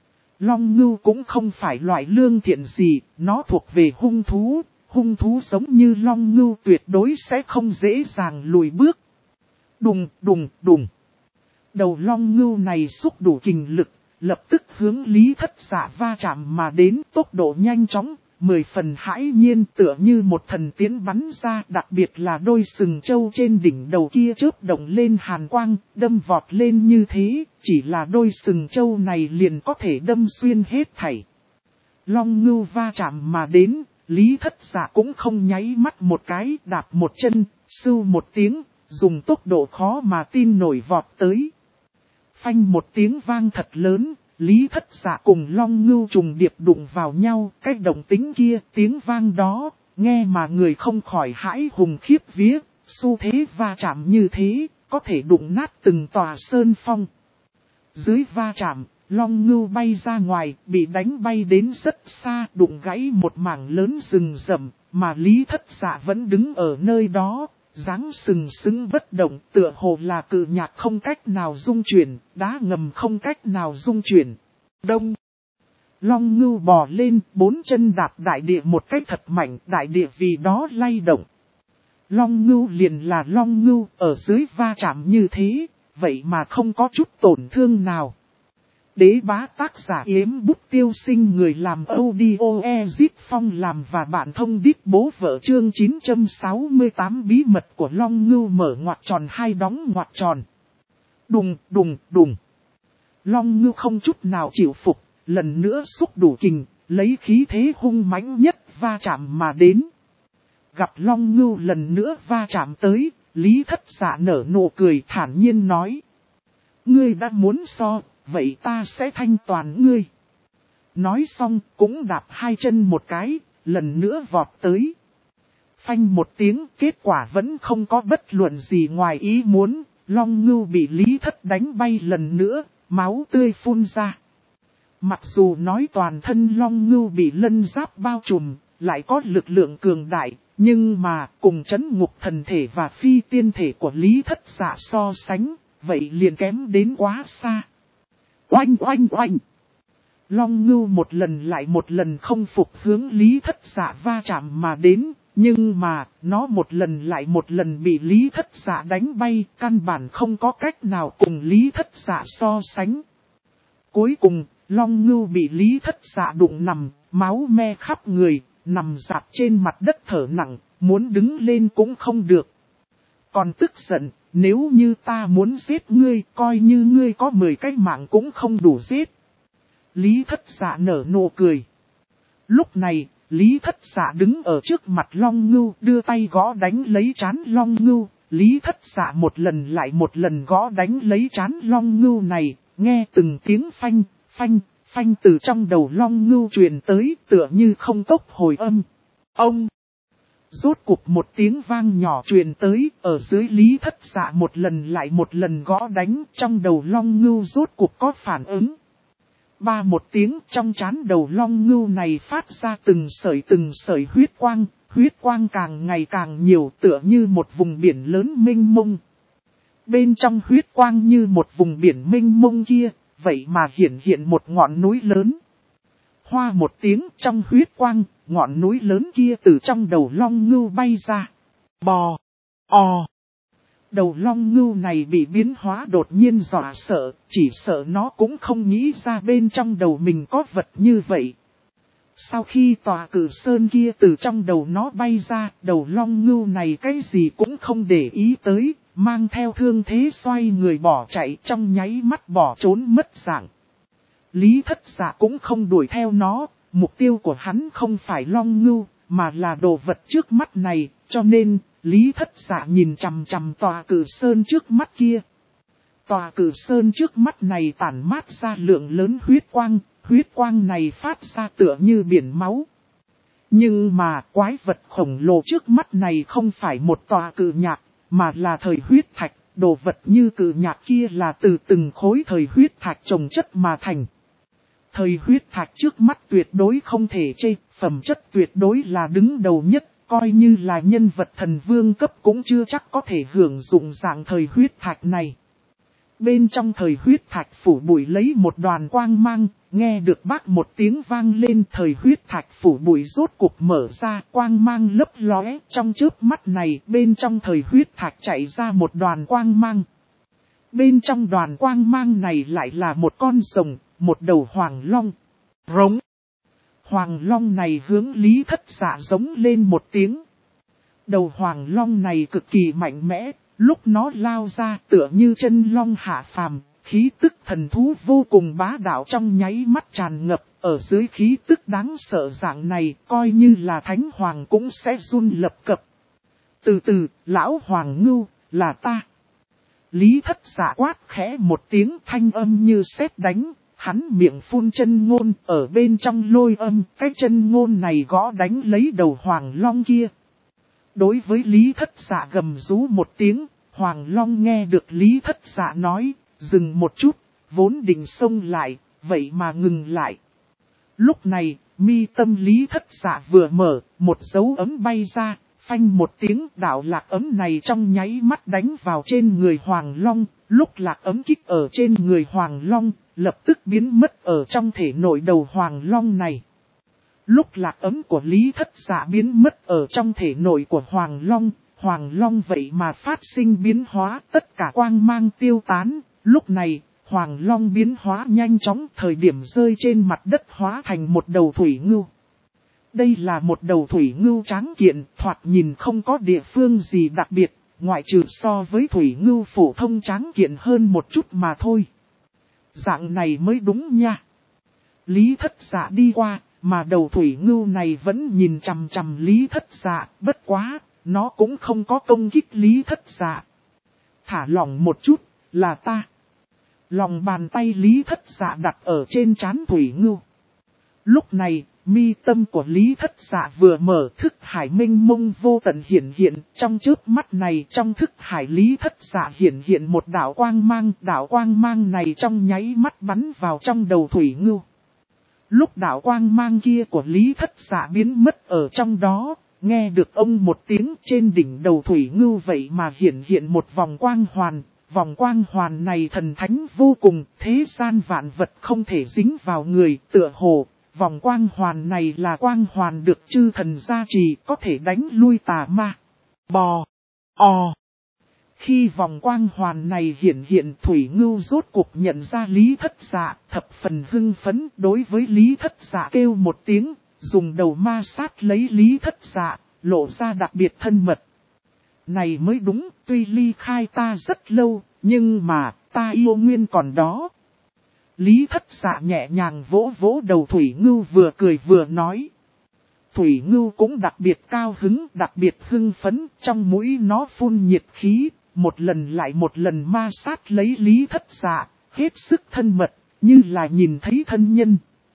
Long Ngưu cũng không phải loại lương thiện gì, nó thuộc về hung thú. Hung thú giống như Long Ngưu tuyệt đối sẽ không dễ dàng lùi bước. Đùng đùng đùng. Đầu Long Ngưu này xúc đủ kình lực, lập tức hướng Lý Thất Dạ va chạm mà đến tốc độ nhanh chóng, 10 phần hãi nhiên tựa như một thần tiến bắn ra, đặc biệt là đôi sừng trâu trên đỉnh đầu kia chớp động lên hàn quang, đâm vọt lên như thế, chỉ là đôi sừng trâu này liền có thể đâm xuyên hết thảy. Long Ngưu va chạm mà đến, Lý Thất Dạ cũng không nháy mắt một cái, đạp một chân, sưu một tiếng, dùng tốc độ khó mà tin nổi vọt tới. Phanh một tiếng vang thật lớn, Lý Thất Dạ cùng Long Ngưu trùng điệp đụng vào nhau, cái động tính kia, tiếng vang đó, nghe mà người không khỏi hãi hùng khiếp vía, xu thế va chạm như thế, có thể đụng nát từng tòa sơn phong. Dưới va chạm, Long Ngưu bay ra ngoài, bị đánh bay đến rất xa, đụng gãy một mảng lớn rừng rậm, mà Lý Thất Dạ vẫn đứng ở nơi đó. Dáng sừng sững bất động tựa hồ là cự nhạc không cách nào dung chuyển, đá ngầm không cách nào dung chuyển. Đông. Long Ngưu bò lên, 4 chân đạp đại địa một cách thật mạnh, đại địa vì đó lay động. Long Ngưu liền là Long Ngưu, ở dưới va chạm như thế, vậy mà không có chút tổn thương nào. Đế bá tác giả Yếm Bút Tiêu Sinh, người làm audio Ezip Phong làm và bạn thông đít bố vợ chương 968 bí mật của Long Ngưu mở ngoặc tròn hai đóng ngoặc tròn. Đùng đùng đùng. Long Ngưu không chút nào chịu phục, lần nữa xúc đủ kình, lấy khí thế hung mãnh nhất va chạm mà đến. Gặp Long Ngưu lần nữa va chạm tới, Lý Thất Dạ nở nụ cười thản nhiên nói. Ngươi đã muốn so, vậy ta sẽ thanh toàn ngươi. Nói xong cũng đạp hai chân một cái, lần nữa vọt tới. Phanh một tiếng, kết quả vẫn không có bất luận gì ngoài ý muốn, Long Ngưu bị Lý Thất đánh bay lần nữa, máu tươi phun ra. Mặc dù nói toàn thân Long Ngưu bị lân giáp bao trùm, lại có lực lượng cường đại, nhưng mà cùng chấn ngục thần thể và phi tiên thể của Lý Thất Dạ so sánh, vậy liền kém đến quá xa. Oanh oanh oanh. Long Ngưu một lần lại một lần không phục hướng Lý Thất Dạ va chạm mà đến, nhưng mà nó một lần lại một lần bị Lý Thất Dạ đánh bay, căn bản không có cách nào cùng Lý Thất Dạ so sánh. Cuối cùng, Long Ngưu bị Lý Thất Dạ đụng nằm, máu me khắp người, nằm rạp trên mặt đất thở nặng, muốn đứng lên cũng không được. Còn tức giận, nếu như ta muốn giết ngươi, coi như ngươi có 10 cái mạng cũng không đủ giết. Lý Thất Dạ nở nụ cười. Lúc này, Lý Thất Dạ đứng ở trước mặt Long Ngưu, đưa tay gõ đánh lấy trán Long Ngưu. Lý Thất Dạ một lần lại một lần gõ đánh lấy trán Long Ngưu này, nghe từng tiếng phanh, phanh, phanh từ trong đầu Long Ngưu truyền tới, tựa như không tốc hồi âm. Ông! Rốt cục một tiếng vang nhỏ truyền tới, ở dưới Lý Thất Dạ một lần lại một lần gõ đánh, trong đầu Long Ngưu rốt cục có phản ứng. Ba một tiếng, trong trán đầu Long Ngưu này phát ra từng sợi huyết quang càng ngày càng nhiều, tựa như một vùng biển lớn mênh mông. Bên trong huyết quang như một vùng biển mênh mông kia, vậy mà hiện một ngọn núi lớn. Hoa một tiếng, trong huyết quang, ngọn núi lớn kia từ trong đầu Long Ngưu bay ra. Bò! Ò! Đầu Long Ngưu này bị biến hóa đột nhiên dọa sợ, chỉ sợ nó cũng không nghĩ ra bên trong đầu mình có vật như vậy. Sau khi tòa cử sơn kia từ trong đầu nó bay ra, đầu Long Ngưu này cái gì cũng không để ý tới, mang theo thương thế xoay người bỏ chạy, trong nháy mắt bỏ trốn mất dạng. Lý Thất Dạ cũng không đuổi theo nó, mục tiêu của hắn không phải Long Ngưu, mà là đồ vật trước mắt này, cho nên, Lý Thất Dạ nhìn chằm chằm tòa cử sơn trước mắt kia. Tòa cử sơn trước mắt này tản mát ra lượng lớn huyết quang này phát ra tựa như biển máu. Nhưng mà quái vật khổng lồ trước mắt này không phải một tòa cử nhạc, mà là thời huyết thạch, đồ vật như cử nhạc kia là từ từng khối thời huyết thạch chồng chất mà thành. Thời huyết thạch trước mắt tuyệt đối không thể chê, phẩm chất tuyệt đối là đứng đầu nhất, coi như là nhân vật thần vương cấp cũng chưa chắc có thể hưởng dụng dạng thời huyết thạch này. Bên trong thời huyết thạch phủ bụi lấy một đoàn quang mang, nghe được bác một tiếng vang lên, thời huyết thạch phủ bụi rốt cục mở ra, quang mang lấp lóe, trong chớp mắt này bên trong thời huyết thạch chạy ra một đoàn quang mang. Bên trong đoàn quang mang này lại là một con rồng, một đầu hoàng long. Rống! Hoàng long này hướng Lý Thất Dạ giống lên một tiếng. Đầu hoàng long này cực kỳ mạnh mẽ, lúc nó lao ra tựa như chân long hạ phàm, khí tức thần thú vô cùng bá đạo trong nháy mắt tràn ngập, ở dưới khí tức đáng sợ dạng này, coi như là thánh hoàng cũng sẽ run lập cập. Từ từ, lão Hoàng Ngưu, là ta. Lý Thất Dạ quát khẽ một tiếng, thanh âm như sét đánh, hắn miệng phun chân ngôn, ở bên trong lôi âm, cái chân ngôn này gõ đánh lấy đầu Hoàng Long kia. Đối với Lý Thất Dạ gầm rú một tiếng, Hoàng Long nghe được Lý Thất Dạ nói, dừng một chút, vốn định xông lại, vậy mà ngừng lại. Lúc này, mi tâm Lý Thất Dạ vừa mở, một dấu ấm bay ra, phanh một tiếng, đạo lạc ấm này trong nháy mắt đánh vào trên người Hoàng Long, lúc lạc ấm kích ở trên người Hoàng Long, lập tức biến mất ở trong thể nội đầu Hoàng Long này. Lúc lạc ấm của Lý Thất Dạ biến mất ở trong thể nội của Hoàng Long vậy mà phát sinh biến hóa, tất cả quang mang tiêu tán, lúc này, Hoàng Long biến hóa nhanh chóng, thời điểm rơi trên mặt đất hóa thành một đầu thủy ngưu. Đây là một đầu thủy ngưu tráng kiện, thoạt nhìn không có địa phương gì đặc biệt, ngoại trừ so với thủy ngưu phổ thông tráng kiện hơn một chút mà thôi. Dạng này mới đúng nha. Lý Thất Dạ đi qua, mà đầu thủy ngưu này vẫn nhìn chằm chằm Lý Thất Dạ, bất quá, nó cũng không có công kích Lý Thất Dạ. Thả lỏng một chút, là ta. Lòng bàn tay Lý Thất Dạ đặt ở trên trán thủy ngưu. Lúc này, mi tâm của Lý Thất Dạ vừa mở, thức hải minh mông vô tận hiển hiện, trong chớp mắt này trong thức hải Lý Thất Dạ hiển hiện một đạo quang mang này trong nháy mắt bắn vào trong đầu thủy ngưu. Lúc đạo quang mang kia của Lý Thất Dạ biến mất ở trong đó, nghe được ông một tiếng, trên đỉnh đầu thủy ngưu vậy mà hiển hiện một vòng quang hoàn này thần thánh vô cùng, thế gian vạn vật không thể dính vào người, tựa hồ. Vòng quang hoàn này là quang hoàn được chư thần gia trì, có thể đánh lui tà ma. Bò! Ò! Khi vòng quang hoàn này hiện Thủy Ngưu rốt cuộc nhận ra Lý Thất Dạ, thập phần hưng phấn đối với Lý Thất Dạ kêu một tiếng, dùng đầu ma sát lấy Lý Thất Dạ, lộ ra đặc biệt thân mật. Này mới đúng, tuy ly khai ta rất lâu, nhưng mà ta yêu nguyên còn đó. Lý Thất Dạ nhẹ nhàng vỗ vỗ đầu Thủy Ngưu vừa cười vừa nói. Thủy Ngưu cũng đặc biệt cao hứng, đặc biệt hưng phấn, trong mũi nó phun nhiệt khí, một lần lại một lần ma sát lấy Lý Thất Dạ, hết sức thân mật, như là nhìn thấy thân nhân.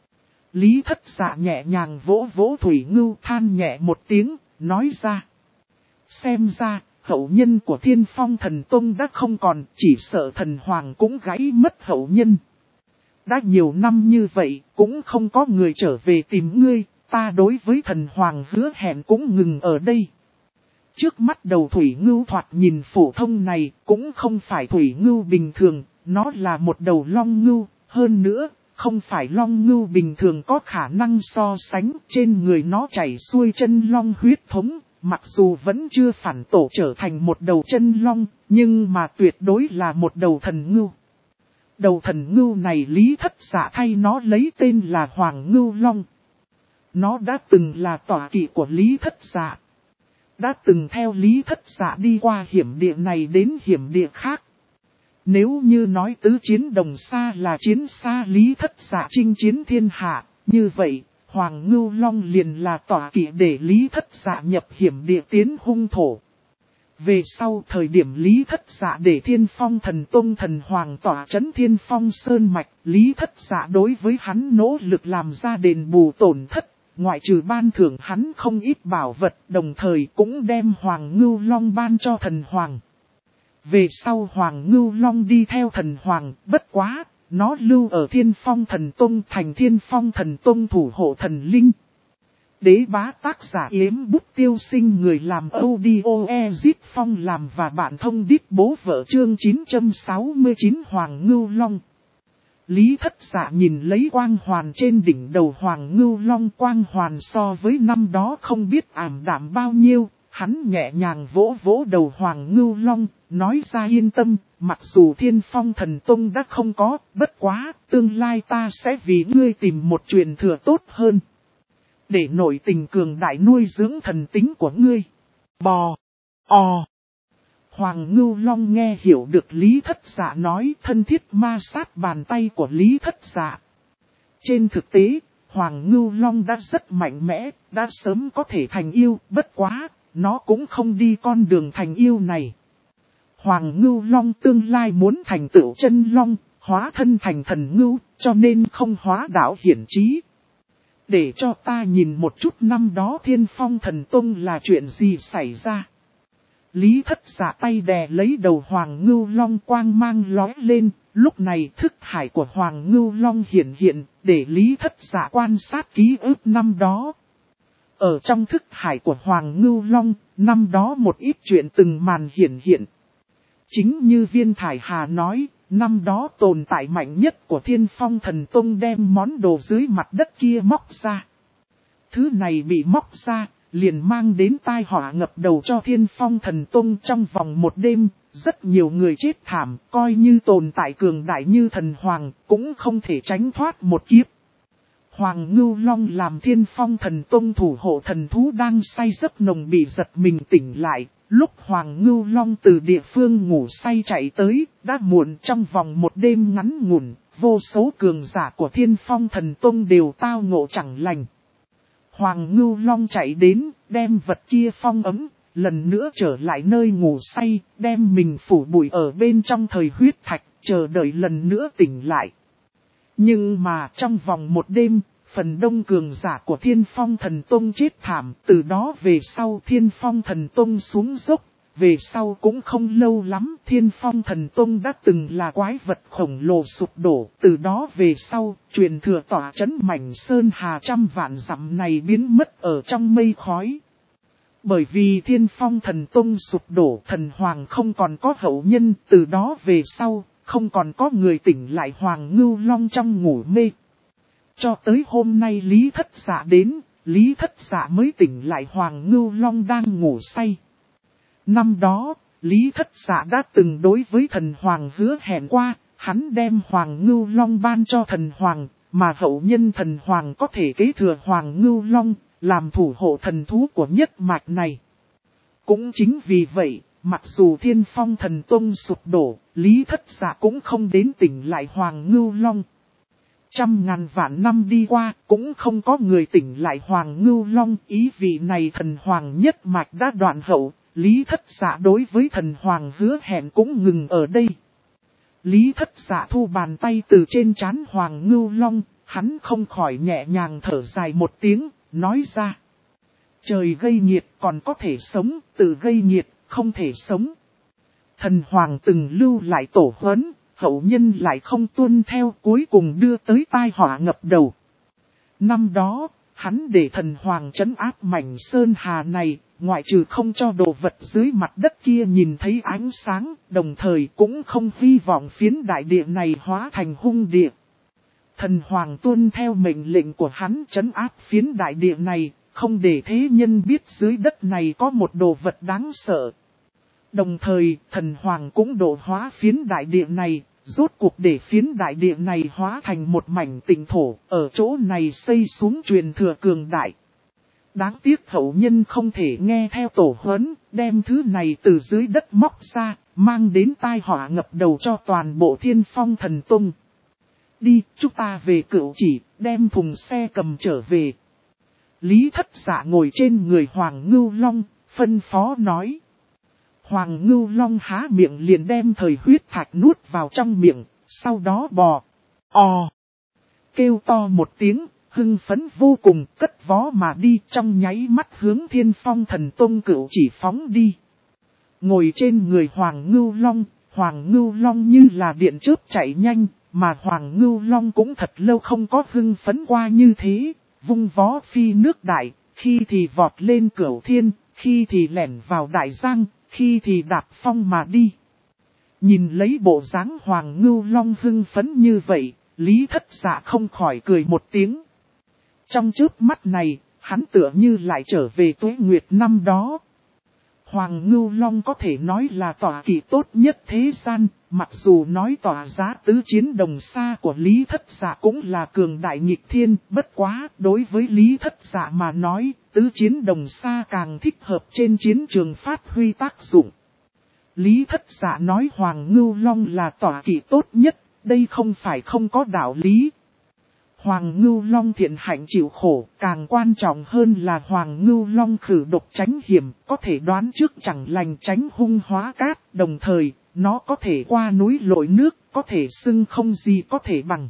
Lý Thất Dạ nhẹ nhàng vỗ vỗ Thủy Ngưu than nhẹ một tiếng, nói ra. Xem ra, hậu nhân của Thiên Phong Thần Tông đã không còn, chỉ sợ thần hoàng cũng gãy mất hậu nhân. Đã nhiều năm như vậy, cũng không có người trở về tìm ngươi, ta đối với thần hoàng hứa hẹn cũng ngừng ở đây. Trước mắt đầu Thủy Ngưu thoạt nhìn phổ thông này, cũng không phải Thủy Ngưu bình thường, nó là một đầu Long Ngưu, hơn nữa, không phải Long Ngưu bình thường có khả năng so sánh, trên người nó chảy xuôi chân long huyết thống, mặc dù vẫn chưa phản tổ trở thành một đầu chân long, nhưng mà tuyệt đối là một đầu thần ngưu. Đầu thần ngưu này Lý Thất Dạ thay nó lấy tên là Hoàng Ngưu Long. Nó đã từng là tọa kỵ của Lý Thất Dạ. Đã từng theo Lý Thất Dạ đi qua hiểm địa này đến hiểm địa khác. Nếu như nói tứ chiến đồng xa là chiến xa Lý Thất Dạ chinh chiến thiên hạ, như vậy, Hoàng Ngưu Long liền là tọa kỵ để Lý Thất Dạ nhập hiểm địa tiến hung thổ. Về sau thời điểm Lý Thất Dạ để Thiên Phong Thần Tông thần hoàng tỏa trấn Thiên Phong Sơn Mạch, Lý Thất Dạ đối với hắn nỗ lực làm ra đền bù tổn thất, ngoại trừ ban thưởng hắn không ít bảo vật, đồng thời cũng đem Hoàng Ngưu Long ban cho thần hoàng. Về sau Hoàng Ngưu Long đi theo thần hoàng, bất quá, nó lưu ở Thiên Phong Thần Tông thành Thiên Phong Thần Tông thủ hộ thần linh. Đế bá tác giả Yếm Bút Tiêu Sinh, người làm audio Ezip Phong làm và bạn thông đít bố vợ chương 969 Hoàng Ngưu Long. Lý Thất Dạ nhìn lấy quang hoàn trên đỉnh đầu Hoàng Ngưu Long, quang hoàn so với năm đó không biết ảm đạm bao nhiêu, hắn nhẹ nhàng vỗ vỗ đầu Hoàng Ngưu Long, nói ra yên tâm, mặc dù Thiên Phong Thần Tông đã không có, bất quá, tương lai ta sẽ vì ngươi tìm một truyền thừa tốt hơn. Để nội tình cường đại nuôi dưỡng thần tính của ngươi. Bò. Hoàng Ngưu Long nghe hiểu được Lý Thất Dạ nói, thân thiết ma sát bàn tay của Lý Thất Dạ. Trên thực tế, Hoàng Ngưu Long đã rất mạnh mẽ, đã sớm có thể thành yêu, bất quá, nó cũng không đi con đường thành yêu này. Hoàng Ngưu Long tương lai muốn thành tựu chân long, hóa thân thành thần ngưu, cho nên không hóa đạo hiển trí. Để cho ta nhìn một chút năm đó Thiên Phong Thần Tông là chuyện gì xảy ra. Lý Thất Dạ tay đè lấy đầu Hoàng Ngưu Long, quang mang lóe lên, lúc này thức hải của Hoàng Ngưu Long hiện, để Lý Thất Dạ quan sát ký ức năm đó. Ở trong thức hải của Hoàng Ngưu Long, năm đó một ít chuyện từng màn hiện. Chính như Viên Thải Hà nói, năm đó tồn tại mạnh nhất của Thiên Phong Thần Tông đem món đồ dưới mặt đất kia móc ra. Thứ này bị móc ra, liền mang đến tai họa ngập đầu cho Thiên Phong Thần Tông trong vòng một đêm, rất nhiều người chết thảm, coi như tồn tại cường đại như thần hoàng, cũng không thể tránh thoát một kiếp. Hoàng Ngưu Long làm Thiên Phong Thần Tông thủ hộ thần thú đang say giấc nồng bị giật mình tỉnh lại, lúc Hoàng Ngưu Long từ địa phương ngủ say chạy tới, đã muộn, trong vòng một đêm ngắn ngủn, vô số cường giả của Thiên Phong Thần Tông đều tao ngộ chẳng lành. Hoàng Ngưu Long chạy đến, đem vật kia phong ấm, lần nữa trở lại nơi ngủ say, đem mình phủ bụi ở bên trong thời huyết thạch, chờ đợi lần nữa tỉnh lại. Nhưng mà trong vòng một đêm, phần đông cường giả của Thiên Phong Thần Tông chết thảm, từ đó về sau Thiên Phong Thần Tông xuống dốc. Về sau cũng không lâu lắm, Thiên Phong Thần Tông đã từng là quái vật khổng lồ sụp đổ, từ đó về sau, truyền thừa tỏa trấn mảnh sơn hà trăm vạn dặm này biến mất ở trong mây khói. Bởi vì Thiên Phong Thần Tông sụp đổ, thần hoàng không còn có hậu nhân, từ đó về sau, không còn có người tỉnh lại Hoàng Ngưu Long trong ngủ mê. Cho tới hôm nay Lý Thất Dạ đến, Lý Thất Dạ mới tỉnh lại Hoàng Ngưu Long đang ngủ say. Năm đó, Lý Thất Dạ đã từng đối với thần hoàng hứa hẹn qua, hắn đem Hoàng Ngưu Long ban cho thần hoàng, mà hậu nhân thần hoàng có thể kế thừa Hoàng Ngưu Long, làm thủ hộ thần thú của nhất mạch này. Cũng chính vì vậy, mặc dù Thiên Phong Thần Tông sụp đổ, Lý Thất Dạ cũng không đến tỉnh lại Hoàng Ngưu Long. Trăm ngàn vạn năm đi qua, cũng không có người tỉnh lại Hoàng Ngưu Long. Ý vị này thần hoàng nhất mạch đã đoạn hậu, Lý Thất Dạ đối với thần hoàng hứa hẹn cũng ngừng ở đây. Lý Thất Dạ thu bàn tay từ trên trán Hoàng Ngưu Long, hắn không khỏi nhẹ nhàng thở dài một tiếng, nói ra. Trời gây nghiệt còn có thể sống, tự gây nghiệt, không thể sống. Thần hoàng từng lưu lại tổ huấn, hậu nhân lại không tuân theo, cuối cùng đưa tới tai họa ngập đầu. Năm đó, hắn để thần hoàng trấn áp mảnh sơn hà này, ngoại trừ không cho đồ vật dưới mặt đất kia nhìn thấy ánh sáng, đồng thời cũng không hy vọng phiến đại địa này hóa thành hung địa. Thần hoàng tuân theo mệnh lệnh của hắn trấn áp phiến đại địa này, không để thế nhân biết dưới đất này có một đồ vật đáng sợ. Đồng thời, thần hoàng cũng độ hóa phiến đại địa này, rốt cuộc để phiến đại địa này hóa thành một mảnh tịnh thổ, ở chỗ này xây xuống truyền thừa cường đại. Đáng tiếc hậu nhân không thể nghe theo tổ huấn, đem thứ này từ dưới đất móc ra, mang đến tai họa ngập đầu cho toàn bộ Thiên Phong Thần Tông. Đi, chúng ta về Cửu Chỉ, đem thùng xe cầm trở về. Lý Thất Dạ ngồi trên người Hoàng Ngưu Long, phân phó nói. Hoàng Ngưu Long há miệng liền đem thời huyết thạch nuốt vào trong miệng, sau đó bò. Kêu to một tiếng, hưng phấn vô cùng, cất vó mà đi, trong nháy mắt hướng Thiên Phong Thần Tông Cửu Chỉ phóng đi. Ngồi trên người Hoàng Ngưu Long như là điện chớp chạy nhanh, mà Hoàng Ngưu Long cũng thật lâu không có hưng phấn qua như thế, vung vó phi nước đại, khi thì vọt lên Cửu Thiên, khi thì lẻn vào Đại Giang, khi thì đạp phong mà đi. Nhìn lấy bộ dáng Hoàng Ngưu Long hưng phấn như vậy, Lý Thất Dạ không khỏi cười một tiếng. Trong chớp mắt này, hắn tựa như lại trở về Tuế Nguyệt năm đó. Hoàng Ngưu Long có thể nói là tọa kỵ tốt nhất thế gian, mặc dù nói tọa giá tứ chiến đồng xa của Lý Thất Dạ cũng là cường đại nghịch thiên, bất quá, đối với Lý Thất Dạ mà nói, tứ chiến đồng xa càng thích hợp trên chiến trường phát huy tác dụng. Lý Thất Dạ nói Hoàng Ngưu Long là tọa kỵ tốt nhất, đây không phải không có đạo lý. Hoàng Ngưu Long thiện hạnh chịu khổ, càng quan trọng hơn là Hoàng Ngưu Long khử độc tránh hiểm, có thể đoán trước chẳng lành tránh hung hóa cát, đồng thời, nó có thể qua núi lội nước, có thể xưng không gì có thể bằng.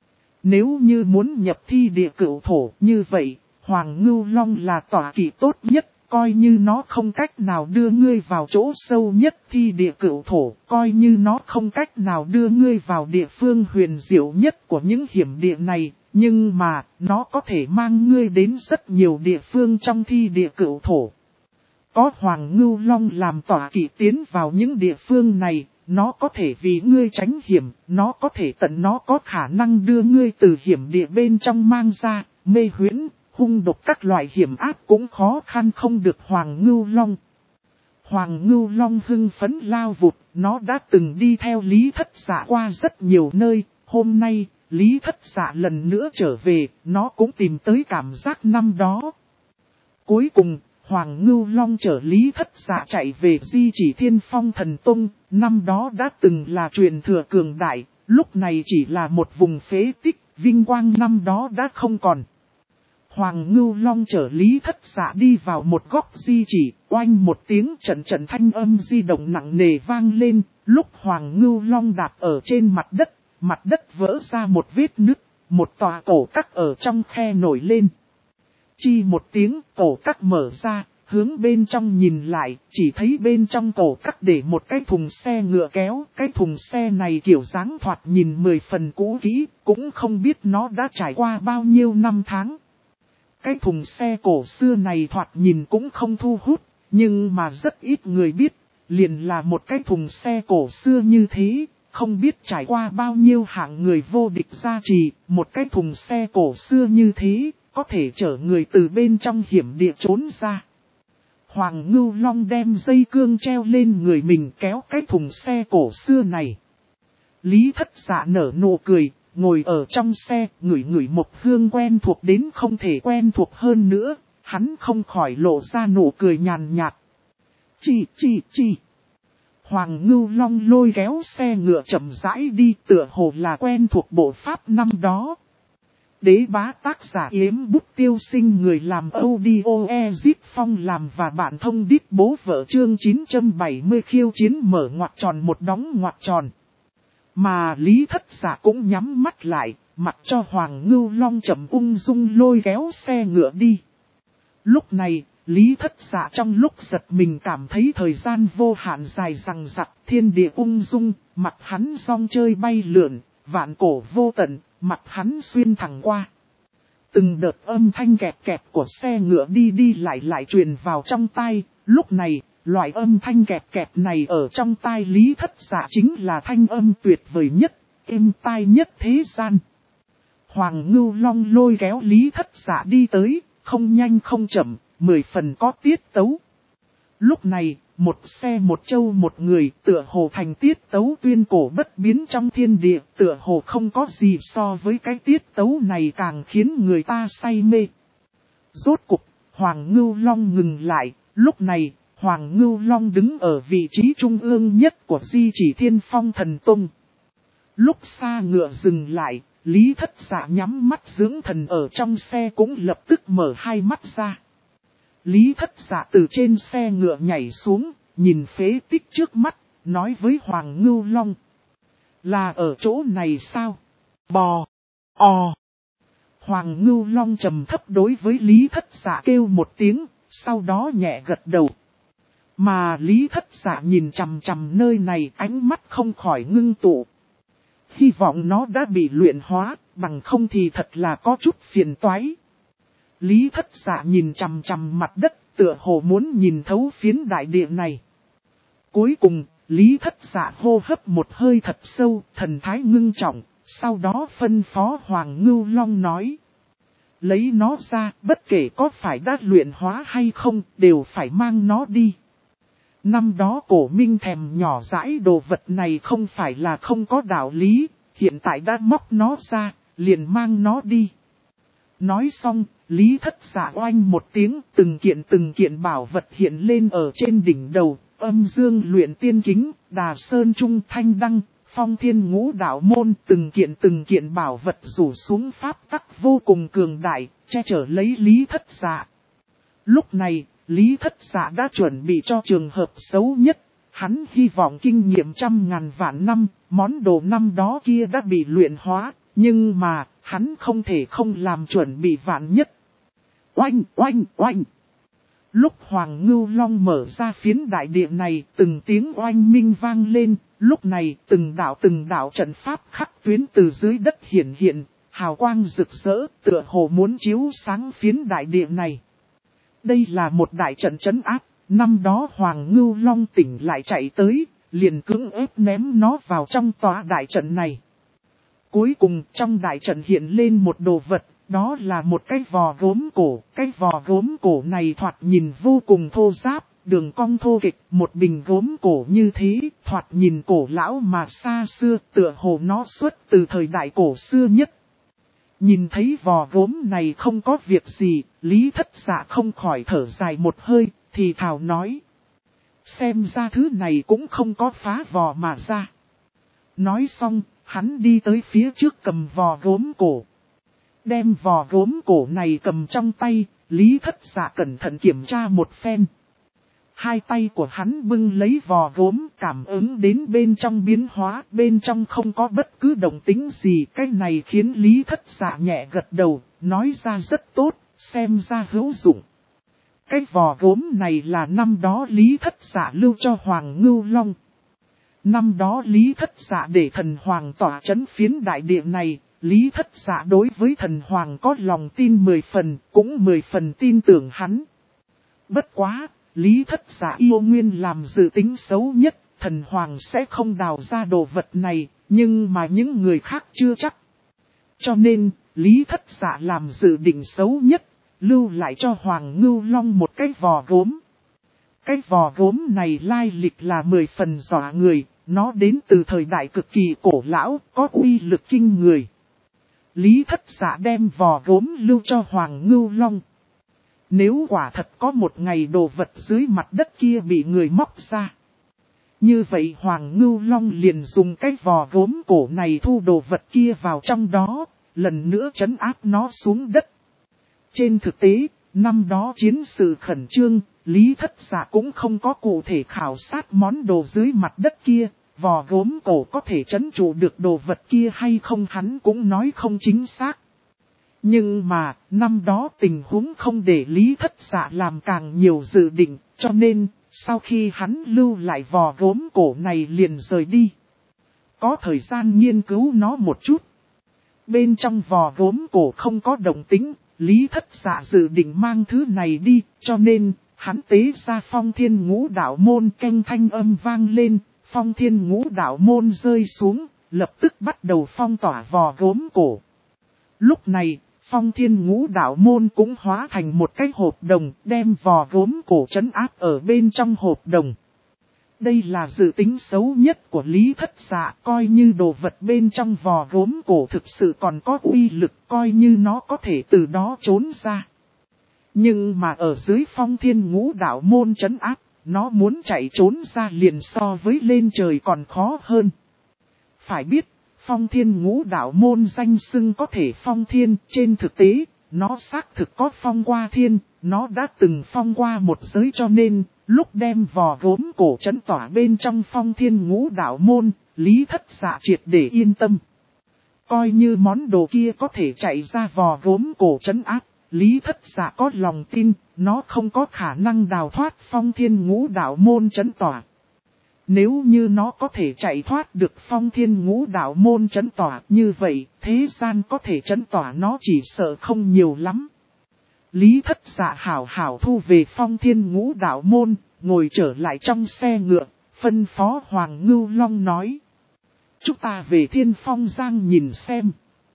Nếu như muốn nhập thi địa cửu thổ như vậy, Hoàng Ngưu Long là tọa kỵ tốt nhất, coi như nó không cách nào đưa ngươi vào chỗ sâu nhất thi địa cửu thổ, coi như nó không cách nào đưa ngươi vào địa phương huyền diệu nhất của những hiểm địa này, nhưng mà, nó có thể mang ngươi đến rất nhiều địa phương trong thi địa cửu thổ. Có Hoàng Ngưu Long làm tọa kỵ tiến vào những địa phương này, nó có thể vì ngươi tránh hiểm, nó có thể nó có khả năng đưa ngươi từ hiểm địa bên trong mang ra, mê huyễn, hung độc các loại hiểm ác cũng khó khăn không được Hoàng Ngưu Long. Hoàng Ngưu Long hưng phấn lao vụt, nó đã từng đi theo Lý Thất Dạ qua rất nhiều nơi, hôm nay, Lý Thất Dạ lần nữa trở về, nó cũng tìm tới cảm giác năm đó. Cuối cùng, Hoàng Ngưu Long chở Lý Thất Dạ chạy về Di Chỉ Thiên Phong Thần Tông, năm đó đã từng là truyền thừa cường đại, lúc này chỉ là một vùng phế tích, vinh quang năm đó đã không còn. Hoàng Ngưu Long chở Lý Thất Dạ đi vào một góc Di Chỉ, oanh một tiếng trận trận thanh âm di động nặng nề vang lên, lúc Hoàng Ngưu Long đạp ở trên mặt đất vỡ ra một vết nứt, một tòa cổ các ở trong khe nổi lên. Chi một tiếng, cổ các mở ra, hướng bên trong nhìn lại, chỉ thấy bên trong cổ các để một cái thùng xe ngựa kéo. Cái thùng xe này kiểu dáng thoạt nhìn 10 phần cũ kỹ, cũng không biết nó đã trải qua bao nhiêu năm tháng. Cái thùng xe cổ xưa này thoạt nhìn cũng không thu hút, nhưng mà rất ít người biết, liền là một cái thùng xe cổ xưa như thế. Không biết trải qua bao nhiêu hạng người vô địch gia trì, một cái thùng xe cổ xưa như thế, có thể chở người từ bên trong hiểm địa trốn ra. Hoàng Ngưu Long đem dây cương treo lên người mình kéo cái thùng xe cổ xưa này. Lý Thất Dạ nở nụ cười, ngồi ở trong xe, ngửi ngửi một hương quen thuộc đến không thể quen thuộc hơn nữa, hắn không khỏi lộ ra nụ cười nhàn nhạt. Chi. Hoàng Ngưu Long lôi kéo xe ngựa chậm rãi đi, tựa hồ là quen thuộc bộ pháp năm đó. Đế bá tác giả Yếm Bút Tiêu Sinh, người làm audio Ezip Phong làm và bạn thông đít bố vợ chương 970 khiêu chiến mở ngoặc tròn một đóng ngoặc tròn. Mà Lý Thất Dạ cũng nhắm mắt lại, mặc cho Hoàng Ngưu Long chậm ung dung lôi kéo xe ngựa đi. Lúc này, Lý Thất Dạ trong lúc giật mình cảm thấy thời gian vô hạn dài dằng dặc, thiên địa ung dung, mặt hắn song chơi bay lượn, vạn cổ vô tận, mặt hắn xuyên thẳng qua. Từng đợt âm thanh kẹt kẹt của xe ngựa đi lại truyền vào trong tai, lúc này, loại âm thanh kẹt kẹt này ở trong tai Lý Thất Dạ chính là thanh âm tuyệt vời nhất, êm tai nhất thế gian. Hoàng Ngưu Long lôi kéo Lý Thất Dạ đi tới, không nhanh không chậm, 10 phần có tiết tấu. Lúc này, một xe một châu một người, tựa hồ thành tiết tấu tuyên cổ bất biến trong thiên địa, tựa hồ không có gì so với cái tiết tấu này càng khiến người ta say mê. Rốt cục, Hoàng Ngưu Long ngừng lại, lúc này, Hoàng Ngưu Long đứng ở vị trí trung ương nhất của Di Chỉ Thiên Phong Thần Tông. Lúc xa ngựa dừng lại, Lý Thất Dạ nhắm mắt dưỡng thần ở trong xe cũng lập tức mở hai mắt ra. Lý Thất Dạ từ trên xe ngựa nhảy xuống, nhìn phế tích trước mắt, nói với Hoàng Ngưu Long. Là ở chỗ này sao? Bò. Hoàng Ngưu Long trầm thấp đối với Lý Thất Dạ kêu một tiếng, sau đó nhẹ gật đầu. Mà Lý Thất Dạ nhìn chằm chằm nơi này, ánh mắt không khỏi ngưng tụ. Hy vọng nó đã bị luyện hóa, bằng không thì thật là có chút phiền toái. Lý Thất Dạ nhìn chằm chằm mặt đất, tựa hồ muốn nhìn thấu phiến đại địa này. Cuối cùng, Lý Thất Dạ hô hấp một hơi thật sâu, thần thái ngưng trọng, sau đó phân phó Hoàng Ngưu Long nói. Lấy nó ra, bất kể có phải đã luyện hóa hay không, đều phải mang nó đi. Năm đó Cổ Minh thèm nhỏ dãi đồ vật này không phải là không có đạo lý, hiện tại đã móc nó ra, liền mang nó đi. Nói xong, Lý Thất Dạ oanh một tiếng, từng kiện bảo vật hiện lên ở trên đỉnh đầu, âm dương luyện tiên kính, Đà Sơn Trung Thanh Đăng, Phong Thiên Ngũ Đạo Môn, từng kiện bảo vật rủ xuống pháp tắc vô cùng cường đại, che chở lấy Lý Thất Dạ. Lúc này, Lý Thất Dạ đã chuẩn bị cho trường hợp xấu nhất, hắn hy vọng kinh nghiệm 100.000 vạn năm, món đồ năm đó kia đã bị luyện hóa, nhưng mà, hắn không thể không làm chuẩn bị vạn nhất. Oanh! Lúc Hoàng Ngưu Long mở ra phiến đại địa này, từng tiếng oanh minh vang lên, lúc này từng đạo trận pháp khắc tuyến từ dưới đất hiện, hào quang rực rỡ, tựa hồ muốn chiếu sáng phiến đại địa này. Đây là một đại trận trấn áp, năm đó Hoàng Ngưu Long tỉnh lại chạy tới, liền cưỡng ép ném nó vào trong tòa đại trận này. Cuối cùng trong đại trận hiện lên một đồ vật, đó là một cái vò gốm cổ. Cái vò gốm cổ này thoạt nhìn vô cùng thô ráp, đường cong thô kịch, một bình gốm cổ như thế, thoạt nhìn cổ lão mà xa xưa, tựa hồ nó xuất từ thời đại cổ xưa nhất. Nhìn thấy vò gốm này không có việc gì, Lý Thất Dạ không khỏi thở dài một hơi, thì thào nói. Xem ra thứ này cũng không có phá vò mà ra. Nói xong, hắn đi tới phía trước cầm vò gốm cổ. Đem vò gốm cổ này cầm trong tay, Lý Thất Dạ cẩn thận kiểm tra một phen. Hai tay của hắn bưng lấy vò gốm, cảm ứng đến bên trong biến hóa, bên trong không có bất cứ động tĩnh gì. Cái này khiến Lý Thất Dạ nhẹ gật đầu, nói ra rất tốt, xem ra hữu dụng. Cái vò gốm này là năm đó Lý Thất Dạ lưu cho Hoàng Ngưu Long. Năm đó Lý Thất Dạ để thần Hoàng tỏa trấn phiến đại địa này, Lý Thất Dạ đối với thần Hoàng có lòng tin 10 phần, cũng 10 phần tin tưởng hắn. Bất quá, Lý Thất Dạ yêu nguyên làm dự tính xấu nhất, thần Hoàng sẽ không đào ra đồ vật này, nhưng mà những người khác chưa chắc. Cho nên, Lý Thất Dạ làm dự định xấu nhất, lưu lại cho Hoàng Ngưu Long một cái vò gốm. Cái vò gốm này lai lịch là 10 phần dọa người, nó đến từ thời đại cực kỳ cổ lão, có uy lực kinh người. Lý Thất Dạ đem vò gốm lưu cho Hoàng Ngưu Long. Nếu quả thật có một ngày đồ vật dưới mặt đất kia bị người móc ra, như vậy Hoàng Ngưu Long liền dùng cái vò gốm cổ này thu đồ vật kia vào trong đó, lần nữa trấn áp nó xuống đất. Trên thực tế, năm đó chiến sự khẩn trương, Lý Thất Dạ cũng không có cụ thể khảo sát món đồ dưới mặt đất kia, vò gốm cổ có thể trấn trụ được đồ vật kia hay không hắn cũng nói không chính xác. Nhưng mà, năm đó tình huống không để Lý Thất Dạ làm càng nhiều dự định, cho nên, sau khi hắn lưu lại vò gốm cổ này liền rời đi. Có thời gian nghiên cứu nó một chút. Bên trong vò gốm cổ không có động tính, Lý Thất Dạ dự định mang thứ này đi, cho nên, hắn tế ra Phong Thiên Ngũ Đạo Môn, keng thanh âm vang lên, Phong Thiên Ngũ Đạo Môn rơi xuống, lập tức bắt đầu phong tỏa vò gốm cổ. Lúc này, Phong Thiên Ngũ Đạo Môn cũng hóa thành một cái hộp đồng, đem vò gốm cổ trấn áp ở bên trong hộp đồng. Đây là dự tính xấu nhất của Lý Thất Dạ, coi như đồ vật bên trong vò gốm cổ thực sự còn có uy lực, coi như nó có thể từ đó trốn ra. Nhưng mà ở dưới Phong Thiên Ngũ Đạo Môn trấn áp, nó muốn chạy trốn ra liền so với lên trời còn khó hơn. Phải biết, Phong Thiên Ngũ Đạo Môn danh xưng có thể phong thiên, trên thực tế, nó xác thực có phong qua thiên, nó đã từng phong qua một giới cho nên, lúc đem vò gốm cổ trấn tỏa bên trong Phong Thiên Ngũ Đạo Môn, Lý Thất Dạ triệt để yên tâm. Coi như món đồ kia có thể chạy ra vò gốm cổ trấn áp, Lý Thất Dạ có lòng tin, nó không có khả năng đào thoát Phong Thiên Ngũ Đạo Môn trấn tỏa. Nếu như nó có thể chạy thoát được Phong Thiên Ngũ Đạo Môn trấn tỏa, như vậy, thế gian có thể trấn tỏa nó chỉ sợ không nhiều lắm. Lý Thất Dạ hảo hảo thu về Phong Thiên Ngũ Đạo Môn, ngồi trở lại trong xe ngựa, phân phó Hoàng Ngưu Long nói. Chúng ta về Thiên Phong Giang nhìn xem.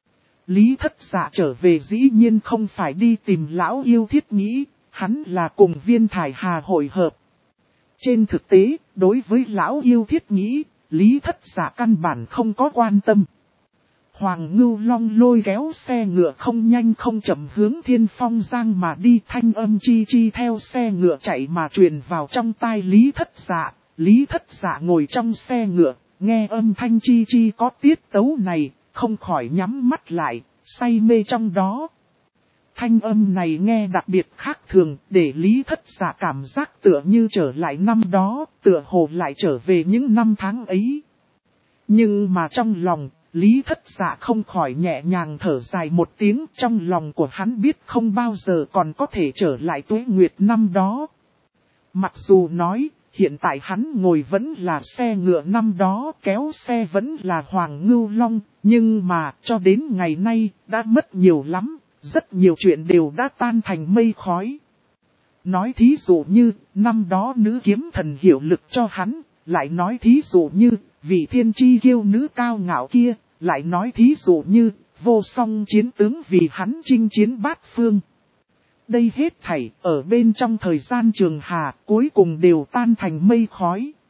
Lý Thất Dạ trở về dĩ nhiên không phải đi tìm lão yêu Thiết Nghĩ, hắn là cùng Viên Thải Hà hội hợp. Trên thực tế, đối với lão yêu Thiết Nghĩ, Lý Thất Dạ căn bản không có quan tâm. Hoàng Ngưu Long lôi kéo xe ngựa không nhanh không chậm hướng Thiên Phong Giang mà đi, thanh âm chi chi theo xe ngựa chạy mà truyền vào trong tai Lý Thất Dạ. Lý Thất Dạ ngồi trong xe ngựa, nghe âm thanh chi chi có tiết tấu này, không khỏi nhắm mắt lại, say mê trong đó. Thanh âm này nghe đặc biệt khác thường, để Lý Thất Dạ cảm giác tựa như trở lại năm đó, tựa hồ lại trở về những năm tháng ấy. Nhưng mà trong lòng, Lý Thất Dạ không khỏi nhẹ nhàng thở dài một tiếng, trong lòng của hắn biết không bao giờ còn có thể trở lại Tuế Nguyệt năm đó. Mặc dù nói, hiện tại hắn ngồi vẫn là xe ngựa năm đó, kéo xe vẫn là Hoàng Ngưu Long, nhưng mà cho đến ngày nay đã mất nhiều lắm, rất nhiều chuyện đều đã tan thành mây khói. Nói thí dụ như, năm đó nữ kiếm thần hiệu lực cho hắn, lại nói thí dụ như, vị thiên chi kiêu nữ cao ngạo kia, lại nói thí dụ như, vô song chiến tướng vì hắn chinh chiến bát phương. Đây hết thảy ở bên trong thời gian trường hà cuối cùng đều tan thành mây khói.